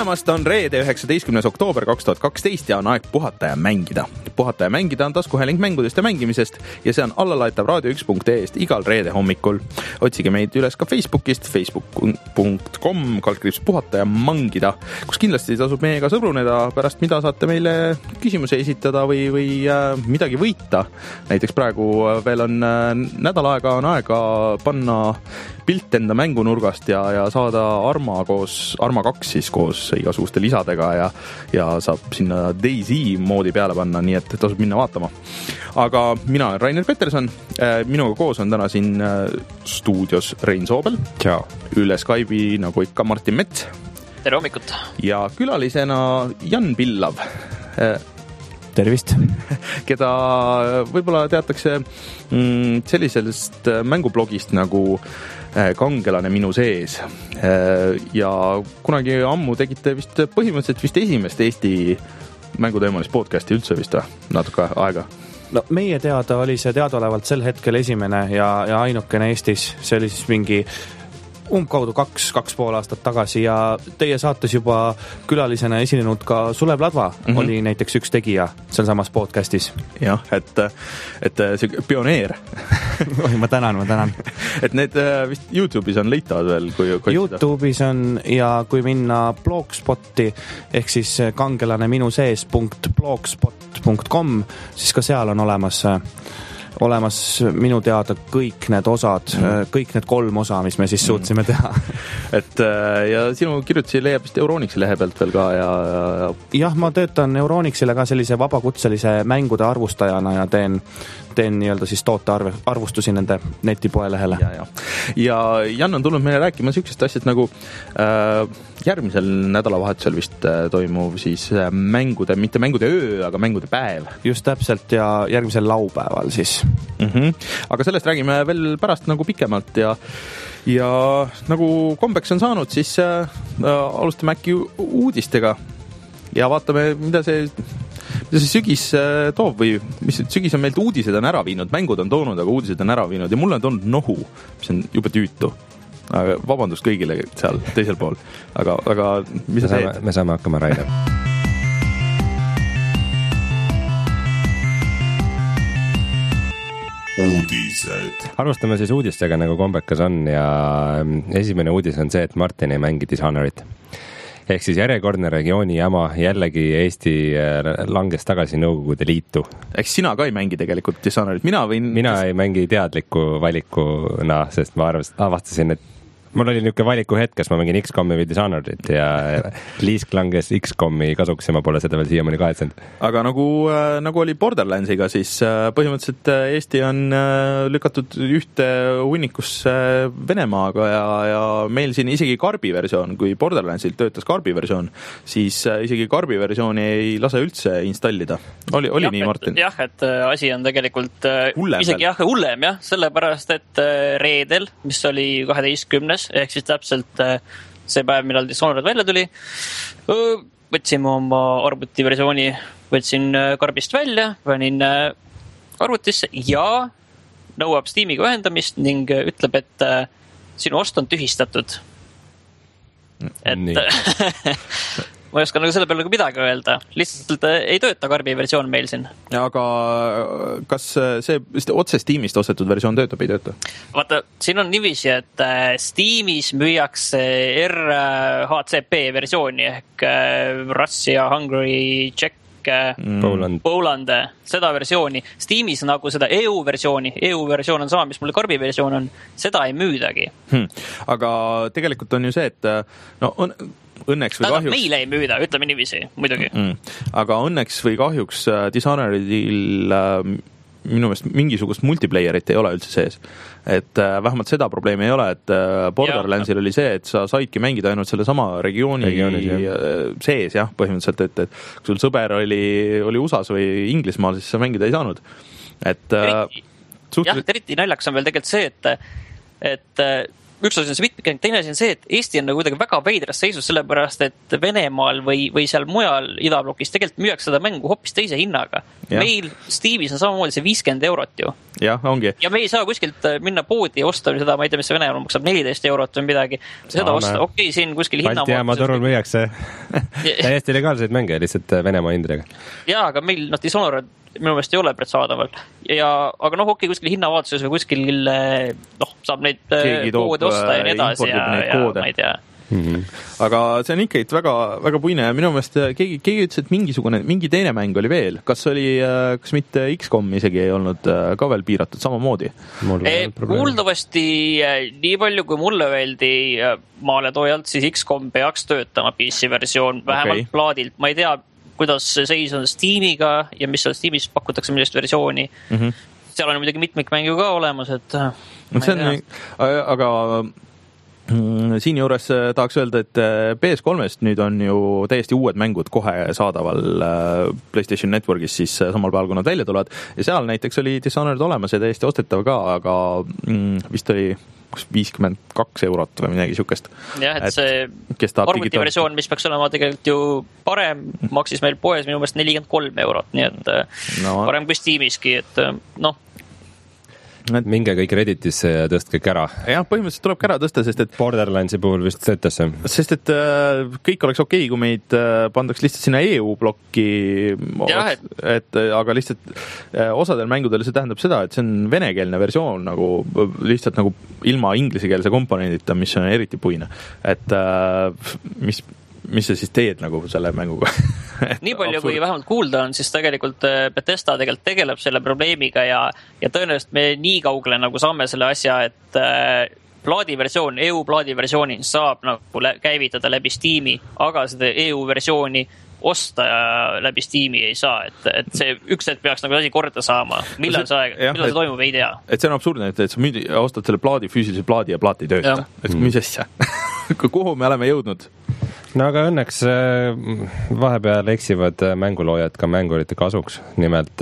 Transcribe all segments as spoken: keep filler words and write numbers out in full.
tulemast, on reede üheksateistkümnes oktoober kaks tuhat kaksteist ja on aeg puhata ja mängida. Puhata ja mängida on taskuhääling mängudest ja mängimisest ja see on allalaetav raadio üks punkt ee-st igal reede hommikul. Otsige meid üles ka Facebookist, facebook punkt com kaldkriips puhata ja mangida, kus kindlasti tasub meiega sõbruneda, pärast mida saate meile küsimuse esitada või, või äh, midagi võita. Näiteks praegu veel on äh, nädal aega on aega panna pilt enda mängunurgast ja, ja saada Arma koos, Arma kaks siis koos igasuguste lisadega ja, ja saab sinna DayZ moodi peale panna, nii et tasub minna vaatama. Aga mina olen Rainer Peterson, minuga koos on täna siin stuudios Rein Soobel. Ciao. Üle Skype'i nagu ikka Martin Mets. Tere hommikut. Ja külalisena Jan Pillav. Tervist. Keda võib-olla teatakse mm, sellisest mängublogist nagu Kangelane minu sees. Ja kunagi ammu tegite vist põhimõtteliselt vist esimest Eesti mänguteemalist podcasti üldse vist natuke aega. No meie teada oli see teadaolevalt sel hetkel esimene ja, ja ainukene Eestis. See oli siis mingi umbkaudu kaks, kaks pool aastat tagasi ja teie saates juba külalisena esinenud ka Sulev Ladva mm-hmm. oli näiteks üks tegija seal samas podcastis. Jah, et, et see pioneer. Oi, ma tänan, ma tänan. Et need vist YouTube'is on leitavad veel. Kui, kui YouTube'is on ja kui minna blogspoti ehk siis kangelane minu sees punkt blogspot punkt com, siis ka seal on olemas olemas minu teada kõik need osad, mm. kõik need kolm osa, mis me siis suutsime teha. Et ja sinu kirjutisi leiab vist Euronixi lehe pealt veel ka ja, ja... jah, ma töötan Euronixile ka sellise vabakutselise mängude arvustajana ja teen, teen nii-öelda siis toote arve, arvustusi nende netipoe lehele. Ja, ja. ja Jan on tulnud meile rääkima sükest asjad nagu äh, järgmisel nädalavahetusel vist äh, toimuv siis äh, mängude, mitte mängude öö, aga mängude päev. Just täpselt ja järgmisel laupäeval siis. Mm-hmm. Aga sellest räägime veel pärast nagu pikemalt ja, ja nagu kombeks on saanud, siis äh, alustame äkki uudistega ja vaatame, mida see, mida see sügis äh, toob või mis sügis on meilt uudised on ära viinud, mängud on toonud, aga uudised on ära viinud ja mulle on toonud nohu, mis on juba tüütu. Aga vabandust kõigile seal teisel pool, aga, aga mis sa teed? Me saame hakkama, Rainer. Uudised. Alustame siis uudistega, nagu kombekas on ja esimene uudis on see, et Martin ei mängi Dishonorit. Ehk siis järjekordne regiooni jama, jällegi Eesti langes tagasi Nõukogude Liitu. Ehk sina ka ei mängi tegelikult Dishonorit, mina võin... Mina ei mängi teadliku valikuna, sest ma avastasin, et mul oli niisugune valiku hetk, kas ma mängin X COM-i või Dishonorit ja liisk langes X COM-i kasuks ja ma pole seda veel siiamaani kahetsenud. Aga nagu, nagu oli Borderlandsiga, siis põhimõtteliselt Eesti on lükatud ühte hunnikusse Venemaaga ja, ja meil siin isegi Karbi versioon, kui Borderlandsilt töötas Karbi versioon, siis isegi Karbi versiooni ei lase üldse installida. Oli, oli jah, nii, Martin? Et, jah, et asi on tegelikult hullem isegi jah, hullem, jah, sellepärast, et reedel, mis oli kaheteistkümnes ehk siis täpselt see päev, millal Dishonored välja tuli, võtsime oma arvutiversiooni, võtsin Karbist välja, panin arvutisse ja nõuab Steamiga ühendamist ning ütleb, et sinu ost on tühistatud. Et ma ei oska nagu selle peale nagu midagi öelda. Lihtsalt ei tööta Karbi versioon meil siin. Aga kas see otse Steamist ostetud versioon töötab, ei tööta? Vaata, siin on niiviisi, et Steamis müüakse R H C P versiooni ehk Russia, Hungary, Czech, Poland. Poland, seda versiooni. Steamis nagu seda E U versiooni, E U versioon on sama, mis mulle Karbi versioon on, seda ei müüdagi. Hmm. Aga tegelikult on ju see, et no on õnneks või kahjuks... Meile ei müüda, ütleme niiviisi, muidugi. Mm. Aga õnneks või kahjuks Dishonoridil äh, minu meelest mingisugust multiplayerit ei ole üldse sees. Et äh, vähemalt seda probleemi ei ole, et äh, Borderlandsil ja, oli see, et sa saidki mängida ainult selle sama regiooni Regioonis, jah. sees, jah, põhimõtteliselt, et, et kui sul sõber oli, oli U S A-s või Inglismaal, siis sa mängida ei saanud. Et, äh, eriti, suhteliselt... Jah, eriti naljaks on veel tegelikult see, et, et üks asi on see mitmik, teine asi on see, et Eesti on nagu kuidagi väga veidras seisus, sellepärast et Venemaal või, või seal mujal idablokis tegelikult müüakse seda mängu hoopis teise hinnaga. Ja. Meil Steamis on samamoodi see viiskümmend eurot ju. Jah, ongi. Ja me ei saa kuskilt minna poodi ja osta seda, ma ei tea, mis see Venemaal maksab neliteist eurot või midagi. Seda Saame. Osta, okei, okay, siin kuskil hinna Balti turul müüakse täiesti legaalseid mänge lihtsalt Venemaa hindadega. Jaa, aga meil noh, Dishonored minu meelest ei ole pret saadaval. Ja, aga noh, okei, kuskil hinnavaatuses või kuskil noh, saab neid koode osta ja nii edasi ja, ja ma ei tea. Mm-hmm. Aga see on ikka väga, väga puine ja minu meelest keegi, keegi ütles, et mingisugune, mingi teine mäng oli veel. Kas oli, kas mitte X COM isegi ei olnud ka veel piiratud samamoodi? E, kuuldavasti nii palju, kui mulle öeldi maaletoojalt, siis X COM peaks töötama P C versioon, vähemalt okay. Plaadilt. Ma ei tea, kuidas seis on Steamiga ja mis seal Steamis pakutakse millist versiooni. Mm-hmm. Seal on muidugi mitmikmängu ka olemas, et no, see on, aga mm, siin juures tahaks öelda, et P S kolmest nüüd on ju täiesti uued mängud kohe saadaval PlayStation Networkis siis samal päeval, kui nad välja tulevad ja seal näiteks oli Dishonored olemas ja täiesti ostetav ka, aga mm, vist oli viiskümmend kaks eurot või midagi sükest. Jah, et, et see arvuti versioon, mis peaks olema tegelikult ju parem, maksis meil poes minu meelest nelikümmend kolm eurot, nii et no. Parem kui Steamiski, et noh. Minge kõik Redditisse ja tõst kõik ära. Jah, põhimõtteliselt tuleb ära tõsta, sest et Borderlandsi puhul vist töötas see. Sest et äh, kõik oleks okei, kui meid äh, pandaks lihtsalt sinna E U-blokki, jah, et... et aga lihtsalt äh, osadel mängudel see tähendab seda, et see on venekeelne versioon nagu lihtsalt nagu ilma inglisekeelse komponendita, mis on eriti puine. Et äh, mis mis sa siis teed nagu selle mänguga? Nii palju, kui vähemalt kuulda on, siis tegelikult Bethesda tegelikult tegeleb selle probleemiga ja, ja tõenäoliselt me nii kaugele nagu saame selle asja, et plaadiversioon, E U-plaadiversiooni saab nagu käivitada läbi Steam'i, aga seda E U-versiooni osta ja läbi Steam'i ei saa, et, et see üks hetk peaks nagu asi korda saama. Millal see, see, millal see toimub, ei tea. Et see on absurdne, et, et sa müüd, ostad selle plaadi, füüsilise plaadi ja plaat ei tööta. Ja. Et mis asja? Kuhu me oleme jõudnud? No aga õnneks vahepeal eksivad mänguloojad ka mängurite kasuks. Nimelt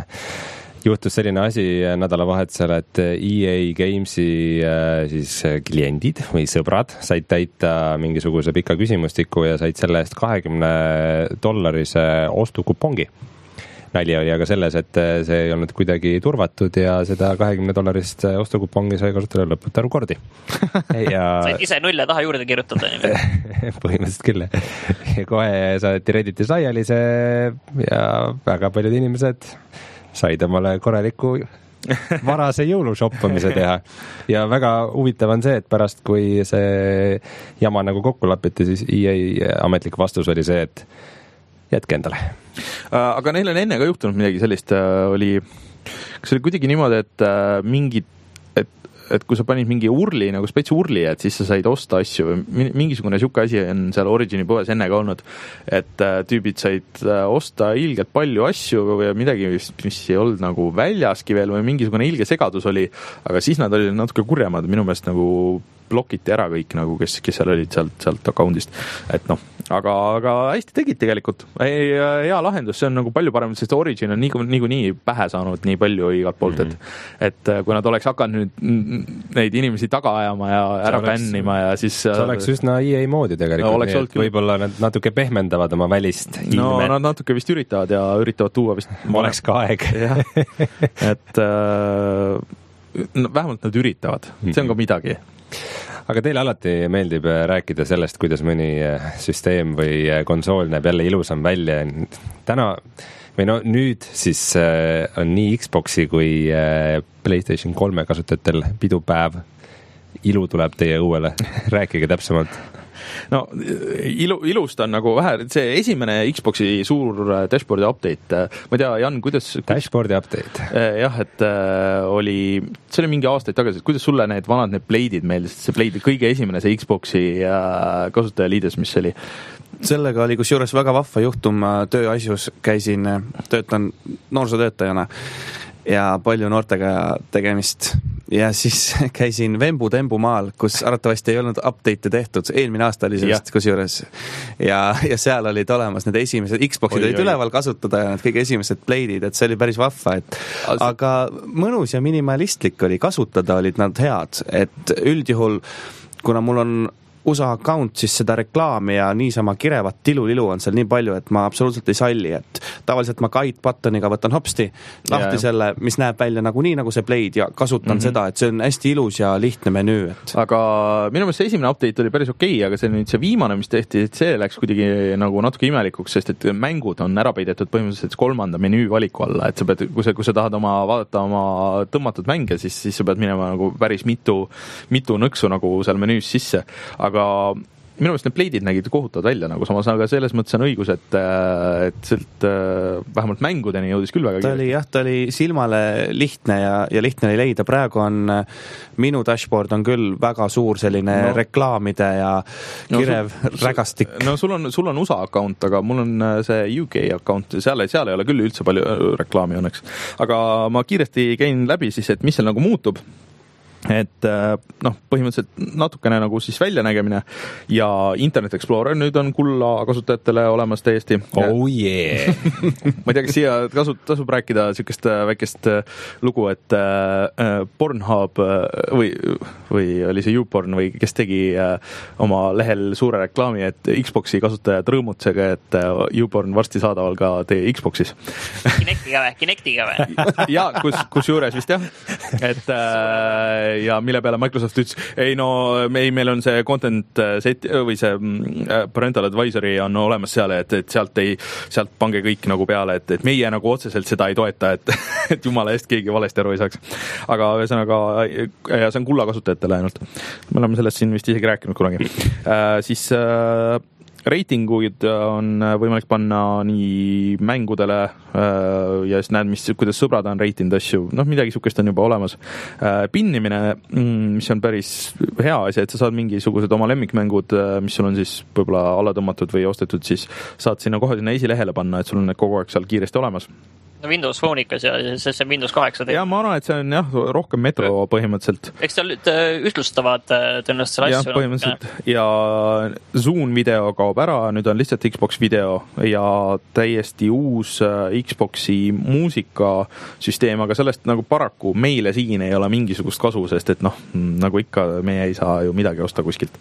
juhtus selline asi nädalavahetusel, et E A Gamesi siis kliendid või sõbrad said täita mingisuguse pika küsimustiku ja said selle eest kahekümne dollarise ostukupongi. Nali oli aga selles, et see ei olnud kuidagi turvatud ja seda kahekümne dollarist ostukupongi sai kasutada lõputarv kordi. Ja... Said ise nulle taha juurde kirjutada. Põhimõtteliselt küll. Ja kohe saati Redditis laiali see ja väga paljud inimesed said omale korraliku varase jõulushoppamise teha. Ja väga huvitav on see, et pärast kui see jama nagu kokku lapiti, siis E A ametlik vastus oli see, et jätke endale. Aga neil on enne ka juhtunud midagi sellist, oli, kas oli kuidagi niimoodi, et mingi, et, et kui sa panid mingi urli, nagu spetsi urli, et siis sa said osta asju või mingisugune siuke asi on seal Origini poes enne ka olnud, et tüübid said osta ilgelt palju asju või midagi, mis ei olnud nagu väljaski veel või mingisugune ilge segadus oli, aga siis nad olid natuke kurjemad, minu meelest nagu blokiti ära kõik, nagu kes, kes seal olid sealt, sealt accountist. Et noh, aga, aga hästi tegid tegelikult. Ei, hea lahendus, see on nagu palju parem, sest Origin on nii, nii, nii pähe saanud nii palju igalt poolt, et, et kui nad oleks hakanud nüüd neid inimesi taga ajama ja ära oleks, bännima ja siis... See oleks üsna E A moodi tegelikult, no, nii, võib-olla nad natuke pehmendavad oma välist ilme. No nad natuke vist üritavad ja üritavad tuua vist... Oleks ka aeg. et äh, no, vähemalt nad üritavad, see on ka midagi. Aga teile alati meeldib rääkida sellest, kuidas mõni süsteem või konsool näeb jälle ilusam välja. Täna, või no nüüd siis on nii Xboxi kui PlayStation kolme kasutajatel pidupäev. Ilu tuleb teie õuele. Rääkige täpsemalt. No ilu, ilust on nagu vähe, see esimene Xboxi suur dashboardi update, ma ei tea, Jan, kuidas... Dashboardi update? Jah, et oli, see oli mingi aastaid tagasi, kuidas sulle need vanad need Blade'id meeldis, see Blade, kõige esimene see Xboxi kasutajaliides, mis oli? Sellega oli kus juures väga vahva juhtum, tööasjus käisin, töötan noorsootöötajana ja palju noortega tegemist ja siis käisin Vembu-Tembu maal, kus arvatavasti ei olnud update'e tehtud. Eelmine aasta oli sellest kusjuures. Ja, ja seal olid olemas need esimesed Xboxid oi, olid oi. üleval kasutada ja need kõige esimesed Blade'id, et see oli päris vahva. Et, aga mõnus ja minimalistlik oli, kasutada olid nad head, et üldjuhul, kuna mul on U S A account, siis seda reklaami ja niisama kirevat tilulilu on seal nii palju, et ma absoluutselt ei salli, et tavaliselt ma guide buttoniga võtan hopsti lahti yeah. selle, mis näeb välja nagu nii, nagu see Blade ja kasutan mm-hmm. seda, et see on hästi ilus ja lihtne menüü. Et... Aga minu meelest see esimene update oli päris okei, aga see nüüd see viimane, mis tehti, et see läks kuidagi nagu natuke imelikuks, sest et mängud on ära peidetud põhimõtteliselt kolmanda menüü valiku alla, et sa pead, kui sa, kui sa tahad oma, vaadata oma tõmmatud mänge, siis, siis sa pead minema nagu päris mitu, mitu nõksu nagu seal menüüs sisse. Aga minu meelest need Blade'id nägid kohutavad välja nagu samas, aga selles mõttes on õigus, et, et sealt vähemalt mängudeni jõudis küll väga ta oli, jah, ta oli silmale lihtne ja, ja lihtne oli leida. Praegu on minu dashboard on küll väga suur selline no, reklaamide ja kirev no, sul, rägastik. No sul on, sul on U S A account, aga mul on see U K account, seal, seal ei ole küll üldse palju reklaami õnneks. Aga ma kiiresti käin läbi siis, et mis seal nagu muutub. Et noh, põhimõtteliselt natukene nagu siis väljanägemine ja Internet Explorer nüüd on kulla kasutajatele olemas täiesti. Oh yeah! ma ei tea, kas siia tasub, tasub rääkida sükest väikest lugu, et äh, Pornhub või, või oli see YouPorn või kes tegi äh, oma lehel suure reklaami, et Xboxi kasutajad rõõmutsege, et äh, YouPorn varsti saadaval ka teie Xboxis. Kinectiga või? Kinectiga või? ja, kus, kus juures vist jah, et äh, ja mille peale Microsoft ütles, ei no ei, meil on see content set või see parental advisory on olemas seal, et, et sealt ei, sealt pange kõik nagu peale, et, et meie nagu otseselt seda ei toeta, et, et jumala eest keegi valesti aru ei saaks. Aga ühesõnaga, ja see on kulla kasutajatele ainult. Me oleme sellest siin vist isegi rääkinud kunagi. Äh, siis äh, reitinguid on võimalik panna nii mängudele ja siis näed, mis, kuidas sõbrad on reitinud asju, noh midagi sukest on juba olemas. Pinnimine, mis on päris hea asi, et sa saad mingisugused oma lemmikmängud, mis sul on siis võib-olla alla tõmmatud või ostetud, siis saad sinna kohe sinna esilehele panna, et sul on need kogu aeg seal kiiresti olemas. No Windows Phoneikas ja see on Windows kaheksa. Ja ma arvan, et see on jah, rohkem metro põhimõtteliselt. Eks seal ütlustavad tõenäoliselt selle asju. Ja, põhimõtteliselt. Ja Zoom video kaob ära, nüüd on lihtsalt Xbox video ja täiesti uus Xboxi muusikasüsteem, aga sellest nagu paraku meile siin ei ole mingisugust kasu, sest et noh, nagu ikka meie ei saa ju midagi osta kuskilt.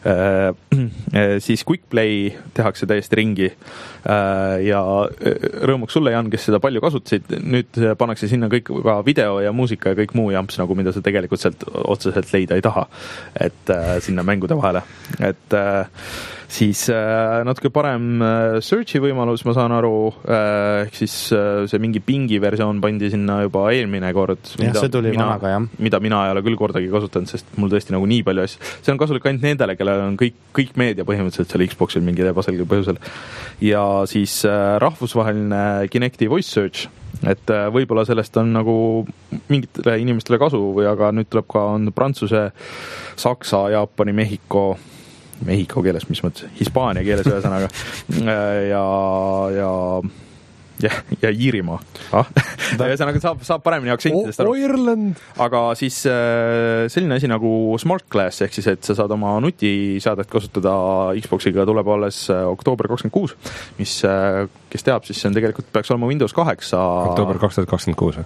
Siis Quick Play tehakse täiesti ringi ja rõõmuks sulle, Jan, kes seda palju kasutasid, nüüd pannakse sinna kõik ka video ja muusika ja kõik muu jamps, nagu mida sa tegelikult sealt otseselt leida ei taha, et äh, sinna mängude vahele. Et äh, siis äh, natuke parem äh, searchi võimalus, ma saan aru, äh, ehk siis äh, see mingi pingi versioon pandi sinna juba eelmine kord, ja, mida, mina, vanaga, mida mina ei ole küll kordagi kasutanud, sest mul tõesti nagu nii palju asju. See on kasulik ainult nendele, kellel on kõik, kõik meedia põhimõtteliselt seal Xboxil mingi ebaselge põhjusel. Ja siis äh, rahvusvaheline Kinecti voice search, et äh, võib-olla sellest on nagu mingitele inimestele kasu või aga nüüd tuleb ka on Prantsuse, Saksa, Jaapani, Mehhiko Mehhiko keeles, mis mõttes, Hispaania keeles ühesõnaga ja, ja, ja, ja Iirimaa. Ah? ühesõnaga saab, saab paremini aktsentidest aru. Ireland! Aga siis selline asi nagu Smart Glass, ehk siis, et sa saad oma nutiseadet kasutada Xboxiga, tuleb alles oktoober kakskümmend kuus, mis, kes teab, siis see on tegelikult peaks olema Windows kaheksa. Oktoober kaks tuhat kakskümmend kuus.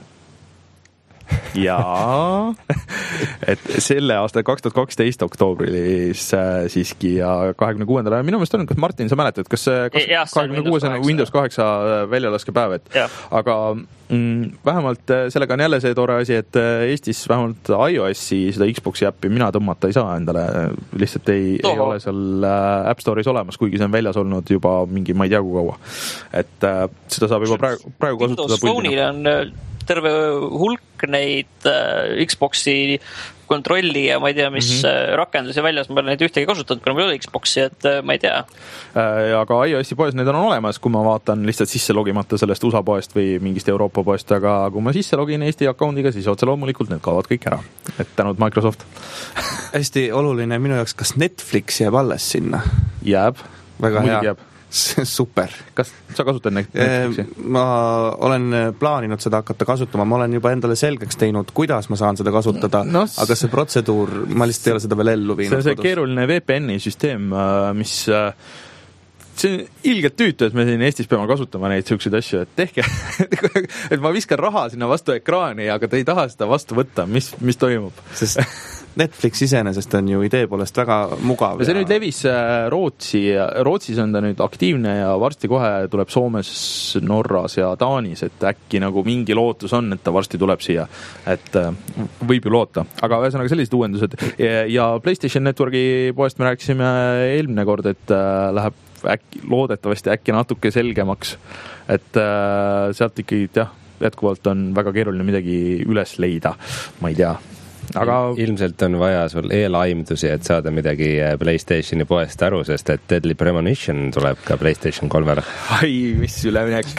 Jaa, et selle aasta kaks tuhat kaksteist oktoobrilis siiski ja kahekümne kuuendal minu meelest on, kas Martin, sa mäletad, kas kahekümne kuues on Windows kaheksa väljalaskepäev, et ja. Aga mm, vähemalt sellega on jälle see tore asi, et Eestis vähemalt iOS-i seda Xboxi äppi mina tõmmata ei saa endale, lihtsalt ei, ei ole seal App Store'is olemas, kuigi see on väljas olnud juba mingi, ma ei tea kui kaua, et äh, seda saab juba praegu, praegu kasutada Windows Phone'il on terve hulk neid äh, Xboxi kontrolli ja ma ei tea, mis mm-hmm. rakendusi väljas, ma olen neid ühtegi kasutanud, kuna ma ei ole Xboxi, et äh, ma ei tea. Äh, aga iOS-i poes need on olemas, kui ma vaatan lihtsalt sisse logimata sellest U S A poest või mingist Euroopa poest, aga kui ma sisse login Eesti account'iga, siis otse loomulikult need kaovad kõik ära. Et tänud Microsoft. Hästi oluline minu jaoks, kas Netflix jääb alles sinna? Jääb. Väga hea. Jääb. super. Kas sa kasutad Netflixi? Ma olen plaaninud seda hakata kasutama, ma olen juba endale selgeks teinud, kuidas ma saan seda kasutada, no, aga see protseduur, ma lihtsalt ei ole seda veel ellu viinud. See on see kodus. Keeruline V P N-i süsteem, mis see on ilgelt tüütu, et me siin Eestis peame kasutama neid selliseid asju, et tehke, et ma viskan raha sinna vastu ekraani, aga te ei taha seda vastu võtta, mis, mis toimub? Sest Netflix iseenesest on ju idee poolest väga mugav. Ja see ja... nüüd levis Rootsi, Rootsis on ta nüüd aktiivne ja varsti kohe tuleb Soomes, Norras ja Taanis, et äkki nagu mingi lootus on, et ta varsti tuleb siia, et võib ju loota. Aga ühesõnaga sellised uuendused ja PlayStation Networki poest me rääkisime eelmine kord, et läheb äkki, loodetavasti äkki natuke selgemaks, et sealt ikkagi jah, jätkuvalt on väga keeruline midagi üles leida, ma ei tea. Aga... ilmselt on vaja sul eelaimdusi, et saada midagi PlayStationi poest aru, sest et Deadly Premonition tuleb ka PlayStation kolmele. Ai, mis üleminek.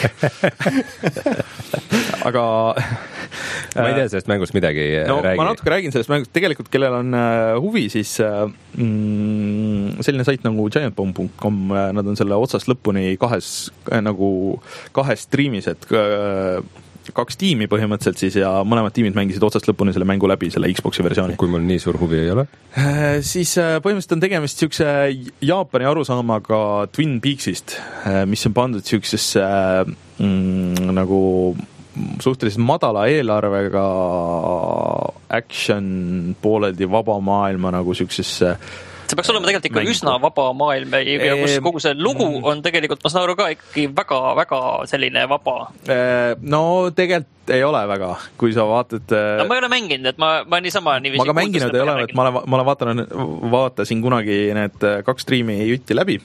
Aga ma ei tea sellest mängust midagi. No, räägi. Ma natuke räägin sellest mängust. Tegelikult, kellel on huvi, siis mm, selline sait nagu giant bomb dot com, nad on selle otsast lõpuni kahes, nagu kahes streamis, et kaks tiimi põhimõtteliselt siis ja mõlemad tiimid mängisid otsast lõpuni selle mängu läbi, selle Xboxi versiooni. Kui mul nii suur huvi ei ole? Siis põhimõtteliselt on tegemist siukse Jaapani arusaamaga Twin Peaksist, mis on pandud siuksesse mm, nagu suhteliselt madala eelarvega action pooleldi vaba maailma nagu siuksesse see peaks olema tegelikult ikka mängu. Üsna vaba maailm ja kus kogu see lugu on tegelikult, ma saan aru ka, ikkagi väga, väga selline vaba. No tegelikult ei ole väga, kui sa vaatad... No ma ei ole mänginud, et ma, ma niisama niiviisi... Ma ka mänginud ei ole, et ma, olen, ma olen vaatan, vaatasin kunagi need kaks streami jutti läbi,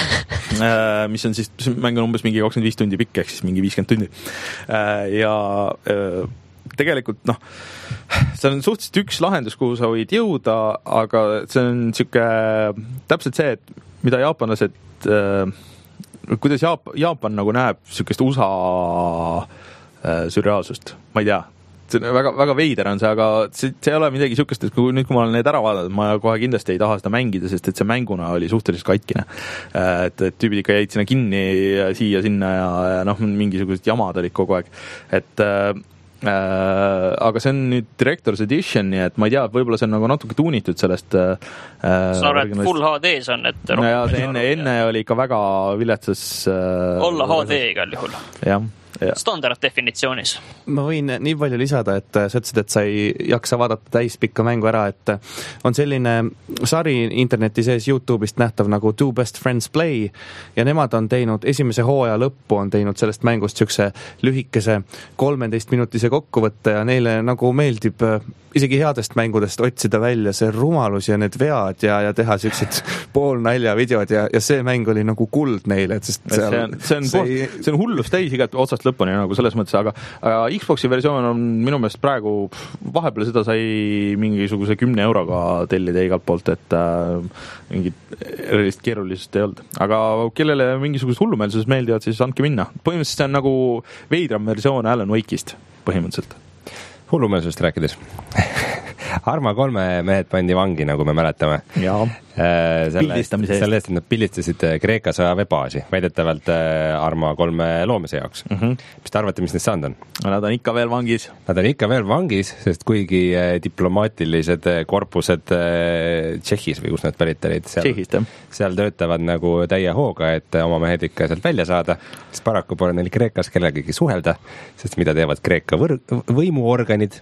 mis on siis, mäng on umbes mingi kakskümmend viis tundi pikk, ehk siis mingi viiskümmend tundi. Ja... tegelikult noh, see on suhteliselt üks lahendus, kuhu sa võid jõuda, aga see on siuke täpselt see, et mida jaapanlased, kuidas Jaap, Jaapan nagu näeb siukest U S A sürreaalsust, ma ei tea. See on väga, väga veider on see, aga see, see ei ole midagi siukest, et kui nüüd, kui ma olen need ära vaadanud, ma kohe kindlasti ei taha seda mängida, sest et see mänguna oli suhteliselt katkine. Et, et tüübid ikka jäid sinna kinni siia, sinna ja, ja noh, mingisugused jamad olid kogu aeg. Et Äh, aga see on nüüd Director's Edition, nii et ma ei tea, võib-olla see on nagu natuke tuunitud sellest äh, sa arvad, et full H D-s on, et no ja see enne, enne oli ikka väga viletsas äh, olla H D igal juhul. Jah. Ja. Standard definitsioonis. Ma võin nii palju lisada, et sa ütlesid, et sa ei jaksa vaadata täispikka mängu ära, et on selline sari interneti sees YouTube'ist nähtav nagu Two Best Friends Play ja nemad on teinud, esimese hooaja lõppu on teinud sellest mängust siukse lühikese kolmeteist minutise kokkuvõtte ja neile nagu meeldib isegi headest mängudest otsida välja see rumalus ja need vead ja, ja teha siuksed poolnalja videod ja, ja see mäng oli nagu kuld neile, et sest seal, see on, see on, see... see on hullus täis igat otsast lõpuni nagu selles mõttes, aga, aga Xboxi versioon on minu meelest praegu vahepeal seda sai mingisuguse kümne euroga tellida igalt poolt, et äh, mingit erilist keerulisust ei olnud. Aga kellele mingisugused hullumeelsused meeldivad, siis andke minna. Põhimõtteliselt see on nagu veidram versioon Alan Wake'ist põhimõtteliselt. Hullumeelsusest rääkides. Arma kolme mehed pandi vangi, nagu me mäletame. Jaa. Sellest, sellest, et nad pildistasid Kreeka sõjaväebaasi, väidetavalt Arma kolme loomise jaoks. Mm-hmm. Mis te arvate, mis neist saanud on? Nad on ikka veel vangis. Nad on ikka veel vangis, sest kuigi diplomaatilised korpused Tšehhis või kus nad pärit olid, seal, seal töötavad nagu täie hooga, et oma mehed ikka sealt välja saada, siis paraku pole neil Kreekas kellegagi suhelda, sest mida teevad Kreeka võr- võimuorganid?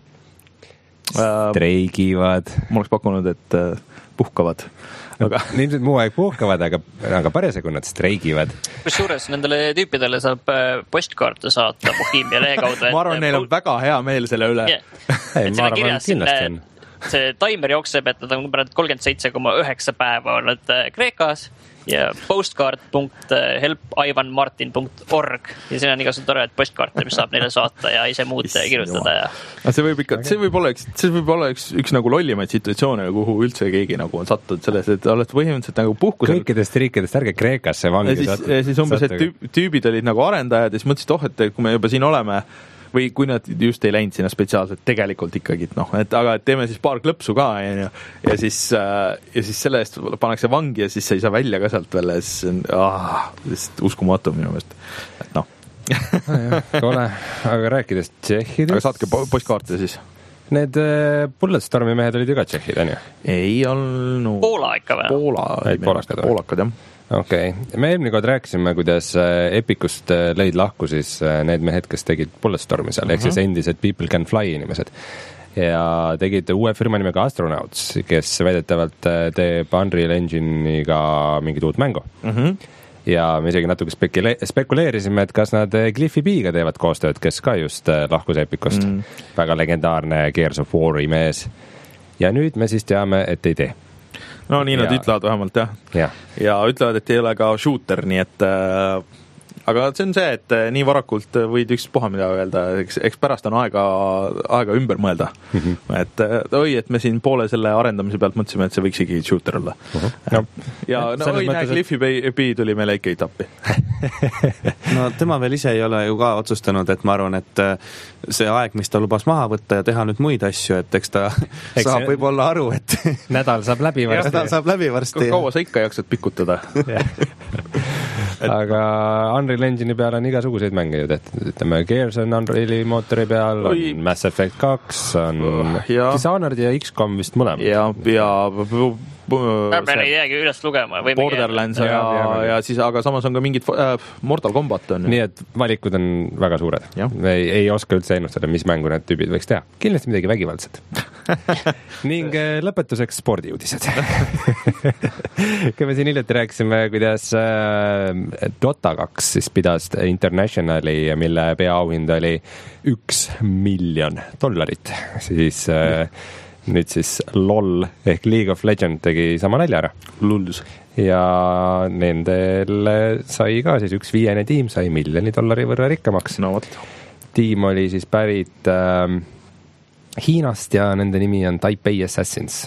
Streigivad. Ma oleks pakkunud, et puhkavad. Aga... Ilmselt muu aeg puhkavad, aga, aga parasjagu nad streigivad. Kus juures nendele tüüpidele saab postkaarte saata Bohemia lehe kaudu. Ma arvan, neil on väga hea meel selle üle. Yeah. Ei, ma arvan, kindlasti on. See timer jookseb, et nad on kolmkümmend seitse koma üheksa päeva olnud Kreekas ja postcard dot help ivan martin dot org ja siin on igasugused toredad postkaarte, mis saab neile saata ja ise muud kirjutada. Ja... See võib ikka, see võib olla üks, see võib olla üks, üks nagu lollimaid situatsioone, kuhu üldse keegi nagu on sattunud selles, et oled põhimõtteliselt nagu puhkusel. Kõikidest riikidest ärge Kreekasse vangi sattunud. Ja siis umbes, et tüübid olid nagu arendajad ja siis mõtlesid, oh, et kui me juba siin oleme, või kui nad just ei läinud sinna spetsiaalselt tegelikult ikkagi, noh, et aga et teeme siis paar klõpsu ka ja, ja siis ja siis selle eest pannakse vangi ja siis sa ei saa välja ka sealt veel ja siis on ah, uskumatu minu meelest, et noh. Kole, aga rääkides tšehhidest. Aga saatke postkaarte siis. Need Bulletstormi mehed olid ju ka tšehhid, on ju? Ei olnud. Poola ikka või? Poola. Poolakad, Poolakad, jah. Okei, okay. Me eelmine kord rääkisime, kuidas Epicust lõid lahku siis need mehed, kes tegid Bulletstormi seal, uh-huh. ehk siis endised People Can Fly inimesed. Ja tegid uue firma nimega Astronauts, kes väidetavalt teeb Unreal Engine'iga mingit uut mängu. Uh-huh. Ja me isegi natuke spekule- spekuleerisime, et kas nad Cliffy B-ga teevad koostööd, kes ka just lahkus Epicust. Mm. Väga legendaarne Gears of War'i mees. Ja nüüd me siis teame, et ei tee. No nii nad ja... ütlevad vähemalt, jah. Ja. ja ütlevad, et ei ole ka shooter, nii et äh, aga see on see, et nii varakult võid üks puha mida öelda, eks, eks pärast on aega, aega ümber mõelda. Mm-hmm. Et oi, et me siin poole selle arendamise pealt mõtlesime, et see võiks ikkagi shooter olla. Uh-huh. No. Ja no, oi, näe, Cliffy B tuli meile ikka tappi. No tema veel ise ei ole ju ka otsustanud, et ma arvan, et see aeg, mis ta lubas maha võtta ja teha nüüd muid asju, et eks ta eks saab see... võib-olla aru, et nädal saab läbi varsti. Nädal saab läbi varsti. Kaua sa ikka jaksad pikutada? Et... aga Unreal Engine'i peal on igasuguseid mänge ju tehtud, ütleme Gears on Unreal'i mootori peal, on Oi. Mass Effect kaks, on ja. Dishonored ja X COM vist mõlemad. Ja, ja ma pean ei jäägi üles lugema. Borderlands ja, ja, ja siis, aga samas on ka mingid äh, Mortal Kombat on. Nii et valikud on väga suured. Ei, ei oska üldse ennustada, mis mängu need tüübid võiks teha. Kindlasti midagi vägivaldset. Ning lõpetuseks spordiuudised. Kui me siin hiljuti rääkisime, kuidas äh, Dota kaks siis pidas Internationali, mille peaauhind oli üks miljon dollarit, siis äh, nüüd siis LOL ehk League of Legends tegi sama nalja ära. Lullus. Ja nendel sai ka siis üks viiene tiim, sai miljoni dollari võrra rikkamaks. No what? Tiim oli siis pärit äh, Hiinast ja nende nimi on Taipei Assassins.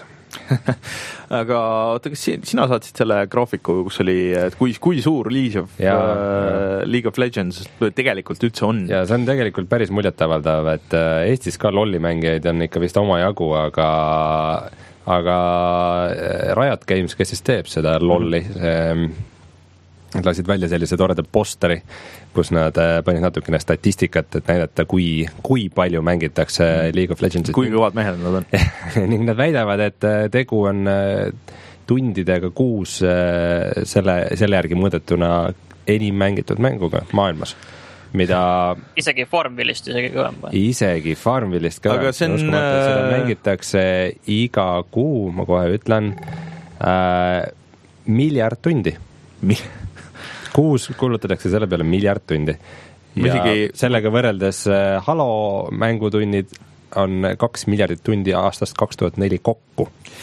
Aga oota, kas sina saatsid selle graafiku, kus oli, et kui, kui suur League of, ja, uh, League of Legends tegelikult üldse on? Ja see on tegelikult päris muljetavaldav, et Eestis ka lolli mängijaid on ikka vist oma jagu, aga aga Riot Games, kes siis teeb seda lolli, mm-hmm. lasid välja sellise toreda posteri, kus nad panid natukene statistikat, et näidata, kui, kui palju mängitakse League of Legends. Kui kõvad mehed nad on. Ning nad väidavad, et tegu on tundidega kuus selle, selle järgi mõõdetuna enim mängitud mänguga maailmas. Mida... Isegi Farmville'ist isegi kõvem. Isegi Farmville'ist kõvem. Aga see on... Seda mängitakse iga kuu, ma kohe ütlen, äh, miljard tundi. Mi- kuus kulutatakse selle peale miljard tundi. Ja Mõsigi... sellega võrreldes Halo mängutunnid on kaks miljardit tundi aastast kaks tuhat neli kokku.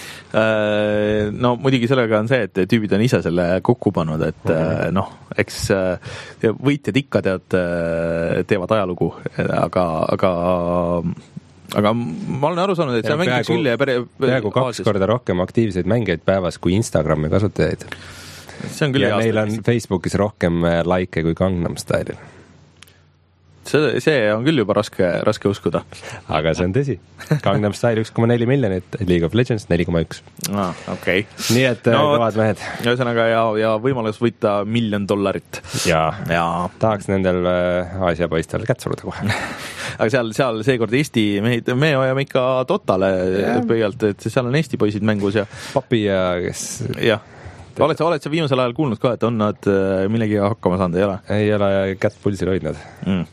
No muidugi sellega on see, et tüübid on ise selle kokku pannud, et mm-hmm. noh, eks võitjad ikka tead, teevad ajalugu, aga, aga aga ma olen aru saanud, et see mängitakse küll ja pere... peaaegu kaks korda rohkem aktiivseid mängijaid päevas kui Instagrami kasutajaid. See on küll ja neil on Facebookis rohkem like kui Gangnam Style'il. See, see on küll juba raske, raske uskuda. Aga see on tõsi. Gangnam Style üks koma neli miljonit, League of Legends neli koma üks. Ah, okei. Okay. Nii et no, kõvad mehed. Ühesõnaga ja, ja võimalus võita miljon dollarit. Ja, ja. Tahaks nendel Aasia poistel kätt suruda kohe. Aga seal, seal seekord Eesti mehed, me hoiame ikka Totale pöialt, et seal on Eesti poisid mängus ja Papi ja kes... Jah. Oled sa, oled sa viimasel ajal kuulnud ka, et on nad millegi hakkama saanud, ei ole? Ei ole kätt pulsil hoidnud. Mm.